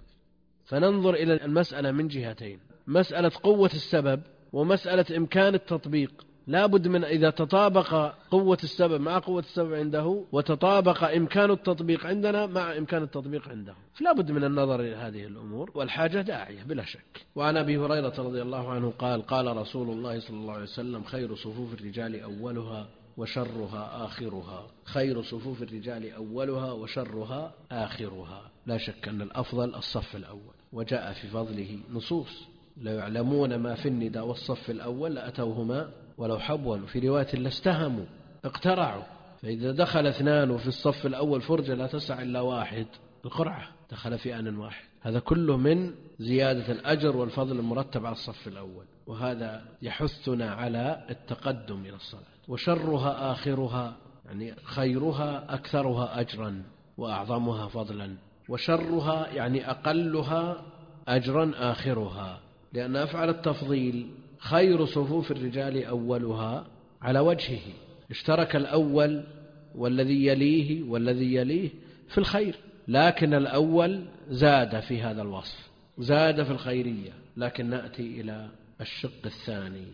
فننظر إلى المسألة من جهتين، مسألة قوة السبب ومسألة إمكان التطبيق. لا بد من إذا تطابق قوة السبب مع قوة السبب عنده وتطابق إمكان التطبيق عندنا مع إمكان التطبيق عنده، فلا بد من النظر إلى هذه الأمور، والحاجة داعية بلا شك. وعن أبي هريرة رضي الله عنه قال قال رسول الله صلى الله عليه وسلم خير صفوف الرجال أولها وشرها آخرها. خير صفوف الرجال أولها وشرها آخرها. لا شك أن الأفضل الصف الأول، وجاء في فضله نصوص: لو يعلمون ما في النداء والصف الأول لأتوهما ولو حبوا، في رواية لاستهموا اقترعوا. فإذا دخل اثنان في الصف الأول فرجة لا تسع إلا واحد، القرعة دخل في آن واحد. هذا كله من زيادة الأجر والفضل المرتب على الصف الأول، وهذا يحثنا على التقدم إلى الصلاة. وشرها آخرها، يعني خيرها أكثرها أجرا وأعظمها فضلا، وشرها يعني أقلها أجرا آخرها، لأن أفعل التفضيل خير صفوف الرجال أولها على وجهه، اشترك الأول والذي يليه والذي يليه في الخير، لكن الأول زاد في هذا الوصف، زاد في الخيرية. لكن نأتي إلى الشق الثاني: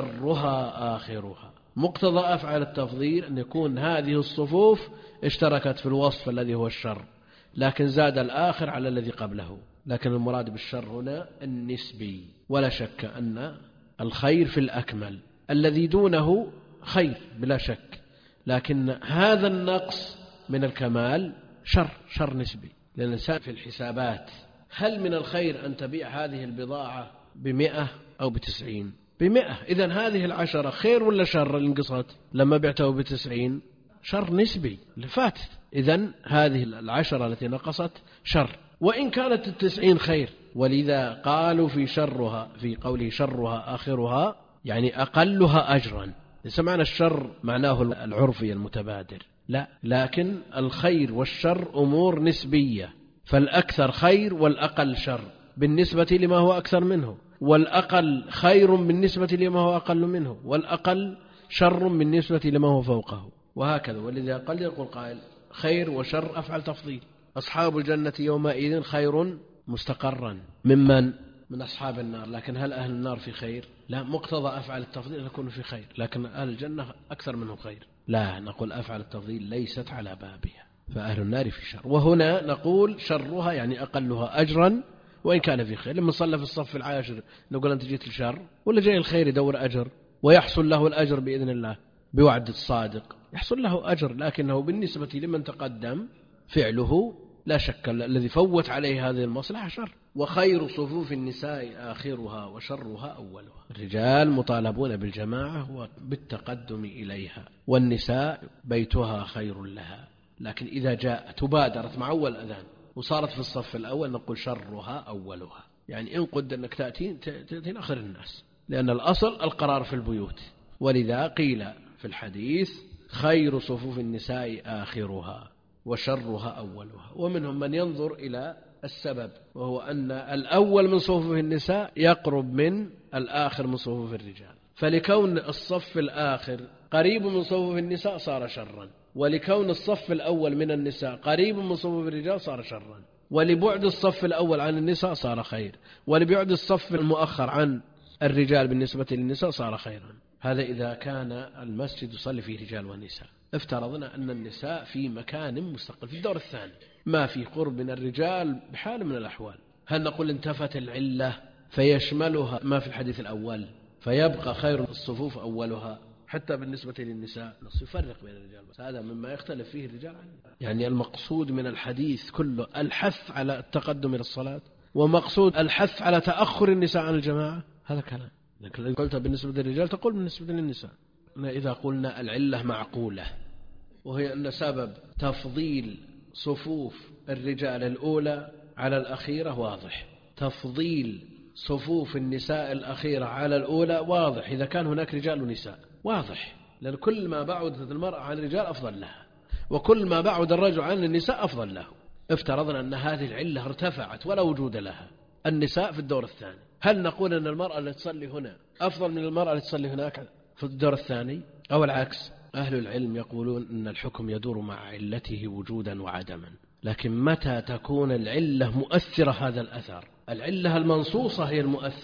شرها آخرها. مقتضى أفعل التفضيل أن يكون هذه الصفوف اشتركت في الوصف الذي هو الشر، لكن زاد الآخر على الذي قبله. لكن المراد بالشر هنا النسبي، ولا شك أن الخير في الأكمل، الذي دونه خير بلا شك، لكن هذا النقص من الكمال شر، شر نسبي. لأن الإنسان في الحسابات هل من الخير أن تبيع هذه البضاعة بمئة أو بتسعين؟ بمئة. إذن هذه العشرة خير ولا شر اللي انقصت لما بعته بتسعين؟ شر نسبي لفات. إذن هذه العشرة التي نقصت شر، وإن كانت التسعين خير. ولذا قالوا في شرها، في قوله شرها آخرها، يعني أقلها أجرا. ليس معنى الشر معناه العرفي المتبادر، لا، لكن الخير والشر أمور نسبية، فالأكثر خير والأقل شر بالنسبة لما هو أكثر منه، والأقل خير بالنسبة لما هو أقل منه، والأقل شر بالنسبة لما هو فوقه، وهكذا. ولذا قال يقول قائل: خير وشر أفعل تفضيل. أصحاب الجنة يومئذ خير مستقرا ممن من أصحاب النار. لكن هل أهل النار في خير؟ لا، مقتضى أفعل التفضيل أن يكون في خير، لكن أهل الجنة أكثر منهم خير. لا، نقول أفعل التفضيل ليست على بابها، فأهل النار في شر. وهنا نقول شرها يعني أقلها أجرا وإن كان في خير. لما صلى في الصف العاشر نقول أنت جيت الشر، ولا جاي الخير يدور أجر ويحصل له الأجر بإذن الله بوعد الصادق، يحصل له أجر، لكنه بالنسبة لمن تقدم فعله لا شك الذي فوت عليه هذه المصلحة شر. وخير صفوف النساء آخرها وشرها أولها. الرجال مطالبون بالجماعة وبالتقدم إليها، والنساء بيتها خير لها. لكن إذا جاءت وبادرت مع أول أذان وصارت في الصف الأول نقول شرها أولها، يعني إن قد أنك تأتين تأتين آخر الناس، لأن الأصل القرار في البيوت. ولذا قيل في الحديث: خير صفوف النساء آخرها وشرها أولها. ومنهم من ينظر إلى السبب، وهو أن الأول من صفوف النساء يقرب من الآخر من صفوف الرجال، فلكون الصف الآخر قريب من صفوف النساء صار شرا، ولكون الصف الأول من النساء قريب من صفوف الرجال صار شرا، ولبعد الصف الأول عن النساء صار خير، ولبعد الصف المؤخر عن الرجال بالنسبة للنساء صار خيرا. هذا إذا كان المسجد يصلي فيه رجال ونساء. افترضنا أن النساء في مكان مستقل في الدور الثاني، ما في قرب من الرجال بحال من الأحوال، هل نقول انتفت العلة فيشملها ما في الحديث الأول فيبقى خير الصفوف أولها حتى بالنسبة للنساء؟ نص يفرق بين الرجال، بس هذا مما يختلف فيه الرجال عنه. يعني المقصود من الحديث كله الحث على التقدم إلى الصلاة، ومقصود الحث على تأخر النساء عن الجماعة، هذا كلام. لكن قلت بالنسبة للرجال تقول بالنسبة للنساء. إذا قلنا العلة معقولة، وهي أن سبب تفضيل صفوف الرجال الأولى على الأخيرة واضح، تفضيل صفوف النساء الأخيرة على الأولى واضح، إذا كان هناك رجال ونساء واضح، لأن كل ما بعدت المرأة عن الرجال أفضل لها، وكل ما بعد الرجل عن النساء أفضل له. افترضنا أن هذه العلة ارتفعت ولا وجود لها، النساء في الدور الثاني، هل نقول أن المرأة التي تصلي هنا أفضل من المرأة التي تصلي هناك في الدور الثاني أو العكس؟ أهل العلم يقولون أن الحكم يدور مع علته وجودا وعدما، لكن متى تكون العلة مؤثرة هذا الأثر؟ العلة المنصوصة هي المؤثرة،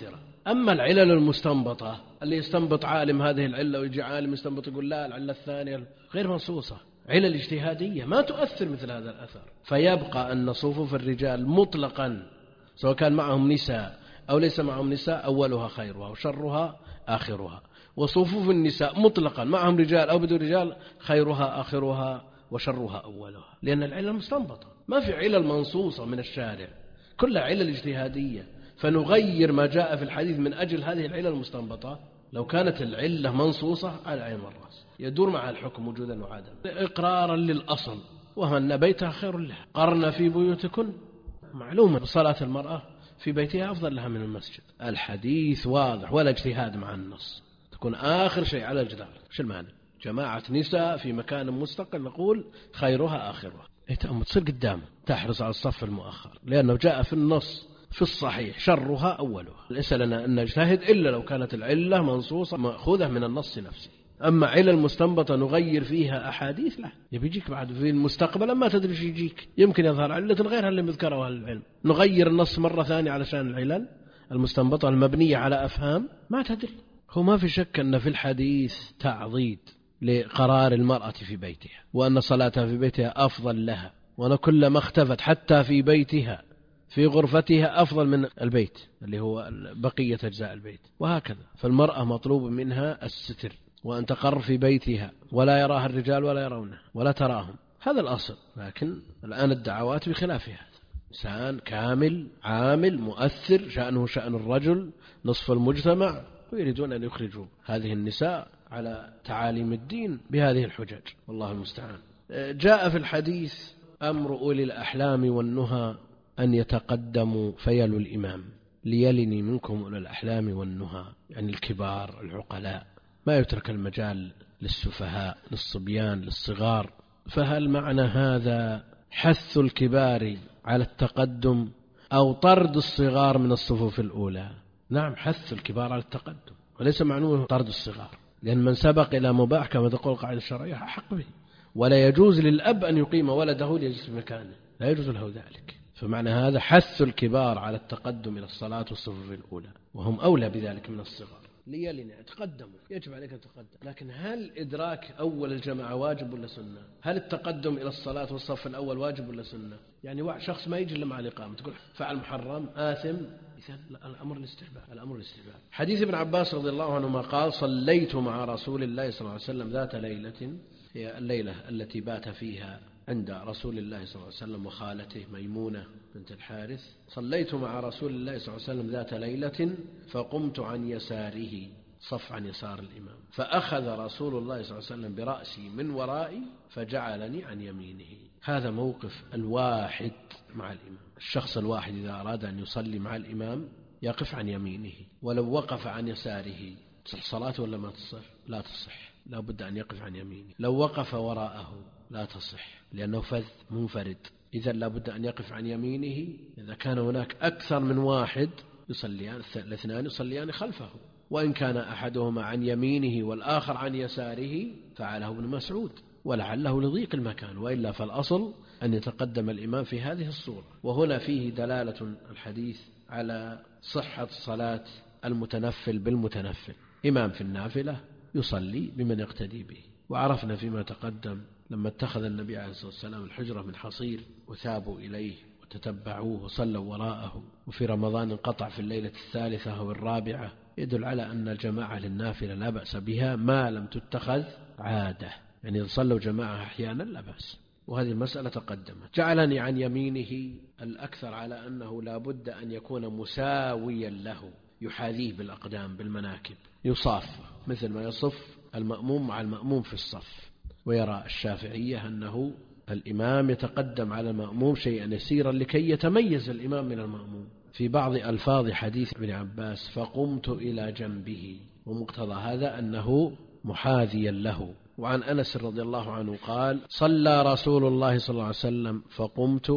أما العلل المستنبطة اللي يستنبط عالم هذه العلة ويجي عالم يستنبط يقول لا العلة الثانية غير منصوصة، علل اجتهادية ما تؤثر مثل هذا الأثر. فيبقى أن صفوف الرجال مطلقا سواء كان معهم نساء أو ليس معهم نساء أولها خيرها وشرها آخرها، وصفوف النساء مطلقا معهم رجال أو بدون رجال خيرها آخرها وشرها أولها، لأن العلة مستنبطة، ما في علل منصوصة من الشارع، كلها علل اجتهادية. فنغير ما جاء في الحديث من أجل هذه العلة المستنبطة. لو كانت العلة منصوصة على عين الرأس يدور مع الحكم وجودا وعدما، إقرارا للأصل وهو أن بيتها خير لها. قرن في بيوتكن، معلومة صلاة المرأة في بيتها أفضل لها من المسجد. الحديث واضح ولا اجتهاد مع النص، تكون آخر شيء على الجدار. شو المعنى؟ جماعة نساء في مكان مستقل نقول خيرها آخرها، تأم تصير قدامه تحرص على الصف المؤخر، لأنه جاء في النص في الصحيح شرها أولها. ليس لنا أن نجتهد إلا لو كانت العلة منصوصة مأخوذة من النص نفسه. أما علل المستنبطة نغير فيها أحاديث لا، يجيك بعد في المستقبل ما تدري شو يجيك، يمكن يظهر علة غيرها اللي مذكرها أهل العلم، نغير النص مرة ثانية علشان العلل المستنبطة المبنية على أفهام ما تدري. هو ما في شك أن في الحديث تعضيد لقرار المرأة في بيتها، وأن صلاتها في بيتها أفضل لها، وأن كلما اختفت حتى في بيتها في غرفتها أفضل من البيت اللي هو بقية أجزاء البيت، وهكذا. فالمرأة مطلوب منها الستر وأن تقر في بيتها ولا يراها الرجال ولا يرونها ولا تراهم، هذا الأصل. لكن الآن الدعوات بخلاف هذا، إنسان كامل عامل مؤثر شأنه شأن الرجل نصف المجتمع، ويريدون أن يخرجوا هذه النساء على تعاليم الدين بهذه الحجج، والله المستعان. جاء في الحديث أمر أولي الأحلام والنهى أن يتقدموا فيلوا الإمام ليلني منكم أولي الأحلام والنهى، يعني الكبار العقلاء، ما يترك المجال للسفهاء للصبيان للصغار. فهل معنى هذا حث الكبار على التقدم أو طرد الصغار من الصفوف الأولى؟ نعم، حث الكبار على التقدم، وليس معنوه طرد الصغار، لأن من سبق إلى مباح كما تقول القاعدة الشرعية حق به، ولا يجوز للأب أن يقيم ولده ليجلس في مكانه، لا يجوز له ذلك. فمعنى هذا حث الكبار على التقدم إلى الصلاة والصفوف الأولى، وهم أولى بذلك من الصغار. ليلنا تقدموا، يجب عليك أن تقدم. لكن هل إدراك أول الجماعة واجب ولا سنة؟ هل التقدم إلى الصلاة والصف الأول واجب ولا سنة؟ يعني شخص ما يجي إلا مع الإقامة تقول فعل محرم آثم، إذن الأمر الاستحباب، الأمر الاستحباب. حديث ابن عباس رضي الله عنهما قال صليت مع رسول الله صلى الله عليه وسلم ذات ليلة، هي الليلة التي بات فيها عند رسول الله صلى الله عليه وسلم وخالته ميمونة بنت الحارث. صليت مع رسول الله صلى الله عليه وسلم ذات ليلة فقمت عن يساره، صف عن يسار الإمام، فأخذ رسول الله صلى الله عليه وسلم برأسي من ورائي فجعلني عن يمينه. هذا موقف الواحد مع الإمام، الشخص الواحد إذا أراد أن يصلي مع الإمام يقف عن يمينه، ولو وقف عن يساره تصح صلاته ولا ما تصح؟ لا تصح، لا بد أن يقف عن يمينه. لو وقف وراءه لا تصح لأنه فذ منفرد، إذا لا بد أن يقف عن يمينه. إذا كان هناك أكثر من واحد يصليان، الاثنان يصليان خلفه، وإن كان أحدهما عن يمينه والآخر عن يساره فعله ابن مسعود، ولعله لضيق المكان، وإلا فالأصل أن يتقدم الإمام في هذه الصورة. وهنا فيه دلالة الحديث على صحة صلاة المتنفل بالمتنفل، إمام في النافلة يصلي بمن يقتدي به. وعرفنا فيما تقدم لما اتخذ النبي عليه الصلاة والسلام الحجرة من حصير وثابوا إليه وتتبعوه وصلوا وراءه، وفي رمضان انقطع في الليلة الثالثة أو الرابعة، يدل على أن الجماعة للنافلة لا بأس بها ما لم تتخذ عادة، يعني إذا صلوا جماعة أحيانا لا بأس. وهذه المسألة تقدمت. جعلني عن يمينه الأكثر على أنه لا بد أن يكون مساويا له، يحاذيه بالأقدام بالمناكب، يصاف مثل ما يصف المأموم مع المأموم في الصف. ويرى الشافعية أنه الإمام يتقدم على المأموم شيئا يسيرا لكي يتميز الإمام من المأموم. في بعض ألفاظ حديث ابن عباس فقمت إلى جنبه، ومقتضى هذا أنه محاذيا له. وعن أنس رضي الله عنه قال صلى رسول الله صلى الله عليه وسلم فقمت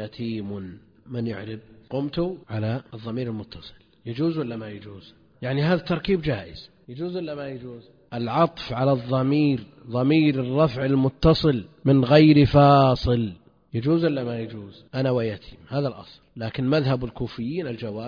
ويتيم. من يعرب قمت على الضمير المتصل يجوز ولا ما يجوز؟ يعني هذا التركيب جائز، يجوز ولا ما يجوز؟ العطف على الضمير ضمير الرفع المتصل من غير فاصل يجوز ولا ما يجوز؟ أنا ويتيم، هذا الأصل. لكن مذهب الكوفيين الجواز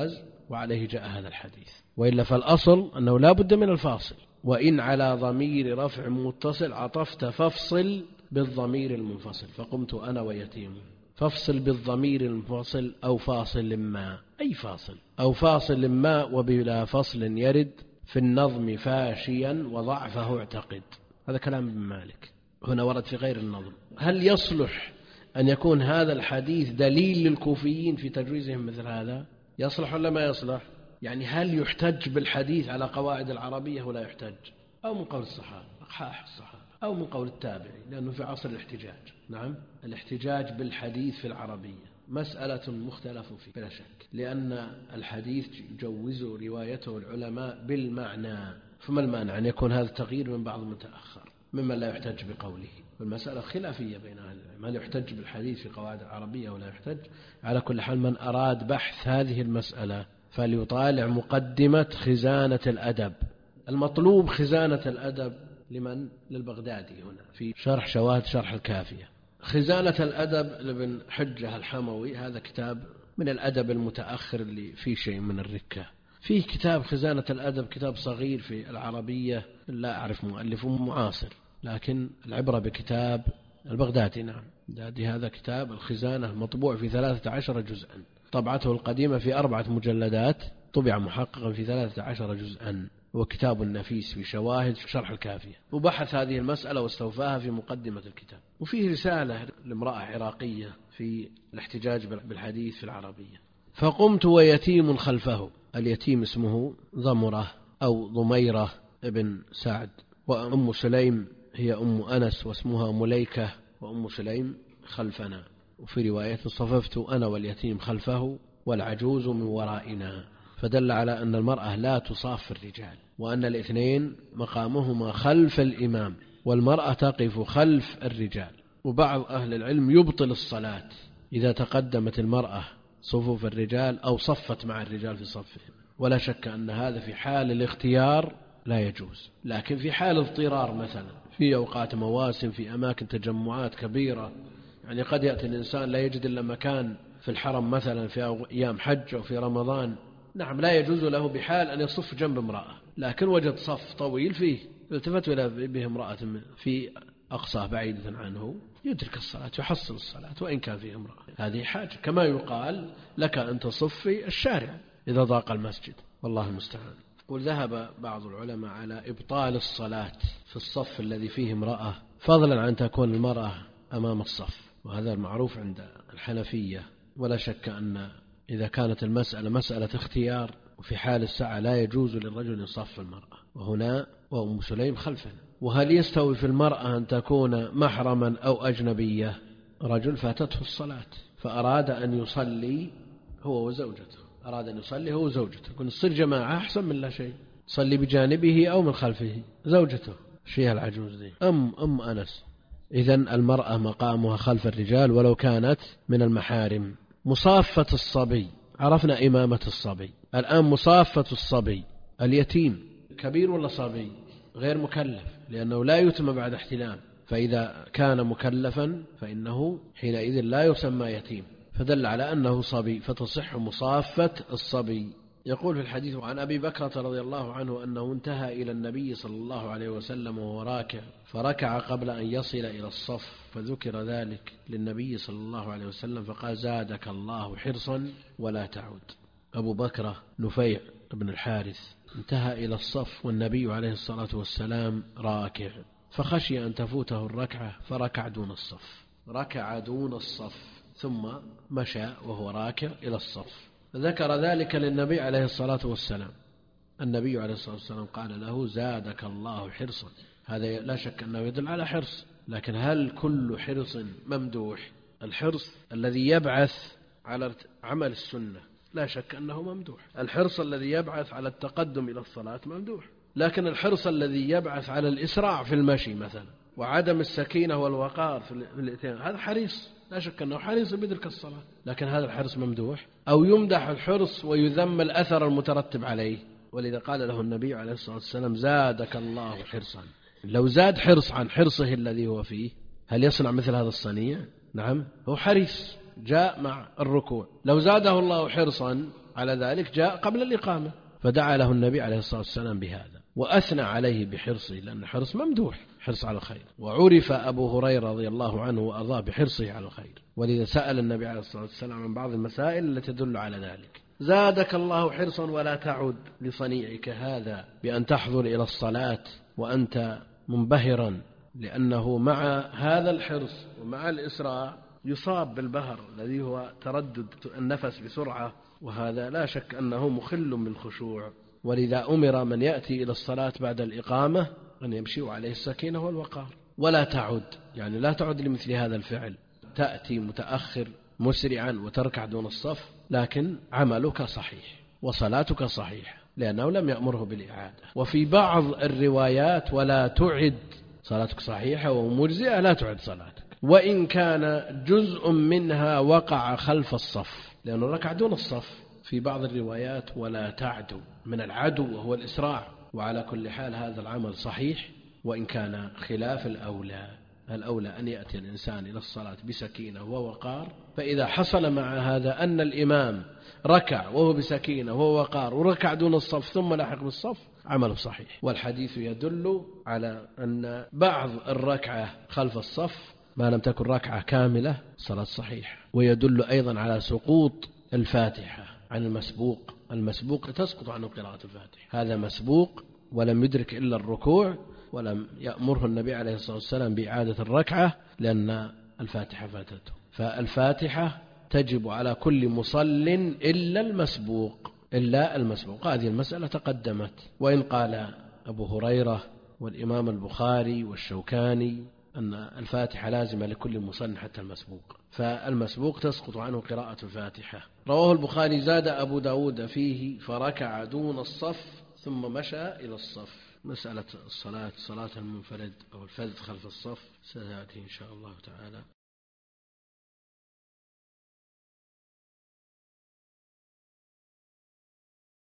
وعليه جاء هذا الحديث، وإلا فالأصل أنه لا بد من الفاصل. وإن على ضمير رفع متصل عطفت فافصل بالضمير المنفصل، فقمت أنا ويتيم. فافصل بالضمير المنفصل أو فاصل ما، أي فاصل أو فاصل ما، وبلا فصل يرد في النظم فاشيا وضعفه اعتقد. هذا كلام ابن مالك، هنا ورد في غير النظم. هل يصلح أن يكون هذا الحديث دليل للكوفيين في تجويزهم مثل هذا؟ يصلح ولا ما يصلح؟ يعني هل يحتج بالحديث على قواعد العربية ولا يحتج؟ أو من قول الصحابة أقحاح الصحابة، أو من قول التابعي، لأنه في عصر الاحتجاج. نعم، الاحتجاج بالحديث في العربية مسألة مختلف فيه بلا شك، لأن الحديث يجوز روايته العلماء بالمعنى. فما المانع أن يكون هذا التغيير من بعض المتأخر ممن لا يحتج بقوله؟ والمسألة خلافية بين أهل العلم، هل يحتج بالحديث في قواعد العربية ولا يحتج؟ على كل حال، من أراد بحث هذه المسألة فليطالع مقدمة خزانة الأدب. المطلوب خزانة الأدب لمن؟ للبغدادي هنا في شرح شواهد شرح الكافية. خزانة الأدب لابن حجة الحموي، هذا كتاب من الأدب المتأخر اللي فيه شيء من الركة. فيه كتاب خزانة الأدب، كتاب صغير في العربية، لا أعرف مؤلفه معاصر، لكن العبرة بكتاب البغدادي. نعم، البغدادي هذا كتاب الخزانة مطبوع في ثلاثة عشر جزءا، طبعته القديمة في أربعة مجلدات، طبع محققا في ثلاثة عشر جزءا، وكتاب نفيس في شواهد شرح الكافية، وبحث هذه المسألة واستوفاها في مقدمة الكتاب. وفيه رسالة لامرأة عراقية في الاحتجاج بالحديث في العربية. فقمت ويتيم خلفه، اليتيم اسمه ضمرة أو ضميرة ابن سعد، وأم سليم هي أم أنس واسمها مليكة، وأم سليم خلفنا. وفي رواية صففت أنا واليتيم خلفه والعجوز من ورائنا، فدل على أن المرأة لا تصاف الرجال، وأن الاثنين مقامهما خلف الإمام، والمرأة تقف خلف الرجال. وبعض أهل العلم يبطل الصلاة إذا تقدمت المرأة صفوف الرجال أو صفت مع الرجال في صفهم، ولا شك أن هذا في حال الاختيار لا يجوز. لكن في حال اضطرار، مثلا في أوقات مواسم، في أماكن تجمعات كبيرة، يعني قد يأتي الإنسان لا يجد إلا مكان في الحرم مثلا في أيام حج أو في رمضان، نعم لا يجوز له بحال أن يصف جنب امرأة، لكن وجد صف طويل فيه، التفت إلى به امرأة في أقصاه بعيدة عنه، يدرك الصلاة يحصل الصلاة وإن كان فيه امرأة. هذه حاجة، كما يقال لك أن تصفي الشارع إذا ضاق المسجد، والله المستعان. وذهب بعض العلماء على إبطال الصلاة في الصف الذي فيه امرأة، فضلا عن تكون المرأة أمام الصف، وهذا المعروف عند الحنفية. ولا شك أن إذا كانت المسألة مسألة اختيار وفي حال الساعة لا يجوز للرجل يصف المرأة، وهنا وأم سليم خلفنا. وهل يستوي في المرأة أن تكون محرما أو أجنبية؟ رجل فاتته الصلاة فأراد أن يصلي هو وزوجته، أراد أن يصلي هو وزوجته، يكون الصير جماعة أحسن من لا شيء، صلي بجانبه أو من خلفه زوجته. شيها العجوز دي أم أم أنس. إذن المرأة مقامها خلف الرجال ولو كانت من المحارم. مصافة الصبي، عرفنا إمامة الصبي، الآن مصافة الصبي. اليتيم كبير ولا صبي؟ غير مكلف، لأنه لا يتم بعد احتلام، فإذا كان مكلفا فإنه حينئذ لا يسمى يتيم، فدل على أنه صبي، فتصح مصافة الصبي. يقول في الحديث عن أبي بكرة رضي الله عنه أنه انتهى إلى النبي صلى الله عليه وسلم وهو راكع، فركع قبل أن يصل إلى الصف، فذكر ذلك للنبي صلى الله عليه وسلم فقال زادك الله حرصا ولا تعود. أبو بكرة نفيع بن الحارث انتهى إلى الصف والنبي عليه الصلاة والسلام راكع، فخشي أن تفوته الركعة فركع دون الصف، ركع دون الصف ثم مشى وهو راكع إلى الصف، ذكر ذلك للنبي عليه الصلاة والسلام. النبي عليه الصلاة والسلام قال له زادك الله حرصا. هذا لا شك أنه يدل على حرص، لكن هل كل حرص ممدوح؟ الحرص الذي يبعث على عمل السنة لا شك أنه ممدوح، الحرص الذي يبعث على التقدم إلى الصلاة ممدوح، لكن الحرص الذي يبعث على الإسراع في المشي مثلا وعدم السكينة والوقار في الاتيان هذا حريص، لا شك أنه حريص بدرك الصلاة، لكن هذا الحرص ممدوح؟ أو يمدح الحرص ويذم الأثر المترتب عليه؟ ولذا قال له النبي عليه الصلاة والسلام زادك الله حرصا. لو زاد حرص عن حرصه الذي هو فيه هل يصنع مثل هذا الصنيع؟ نعم، هو حريص جاء مع الركوع، لو زاده الله حرصا على ذلك جاء قبل الإقامة، فدعا له النبي عليه الصلاة والسلام بهذا وأثنى عليه بحرصه، لأن حرص ممدوح، حرص على الخير. وعرف أبو هريرة رضي الله عنه وأرضاه بحرصه على الخير، ولذا سأل النبي عليه الصلاة والسلام عن بعض المسائل التي تدل على ذلك. زادك الله حرصا ولا تعد لصنيعك هذا بأن تحضر إلى الصلاة وأنت منبهرا، لأنه مع هذا الحرص ومع الإسراع يصاب بالبهر الذي هو تردد النفس بسرعة، وهذا لا شك أنه مخل بالخشوع. ولذا أمر من يأتي إلى الصلاة بعد الإقامة أن يمشي عليه السكينة والوقار. ولا تعد يعني لا تعد لمثل هذا الفعل، تأتي متأخر مسرعا وتركع دون الصف، لكن عملك صحيح وصلاتك صحيح لأنه لم يأمره بالإعادة. وفي بعض الروايات ولا تعد، صلاتك صحيحة ومجزئة لا تعد صلاتك، وإن كان جزء منها وقع خلف الصف، لأنه ركع دون الصف. في بعض الروايات ولا تعدو من العدو وهو الإسراع. وعلى كل حال هذا العمل صحيح، وإن كان خلاف الأولى. الأولى أن يأتي الإنسان إلى الصلاة بسكينة ووقار، فإذا حصل مع هذا أن الإمام ركع وهو بسكينة ووقار وركع دون الصف ثم لاحق بالصف، عمله صحيح. والحديث يدل على أن بعض الركعة خلف الصف ما لم تكن ركعة كاملة صلاة صحيح. ويدل أيضا على سقوط الفاتحة عن المسبوق. المسبوق تسقط عنه قراءة الفاتحة، هذا مسبوق ولم يدرك إلا الركوع، ولم يأمره النبي عليه الصلاة والسلام بإعادة الركعة لأن الفاتحة فاتته. فالفاتحة تجب على كل مصل إلا المسبوق، إلا المسبوق. هذه المسألة تقدمت. وإن قال أبو هريرة والإمام البخاري والشوكاني أن الفاتحة لازمة لكل مصل حتى المسبوق، فالمسبوق تسقط عنه قراءة الفاتحة. رواه البخاري زاد أبو داود فيه فركع دون الصف ثم مشى إلى الصف. مسألة الصلاة، صلاة المنفرد أو الفذ خلف الصف، ستأتي إن شاء الله تعالى.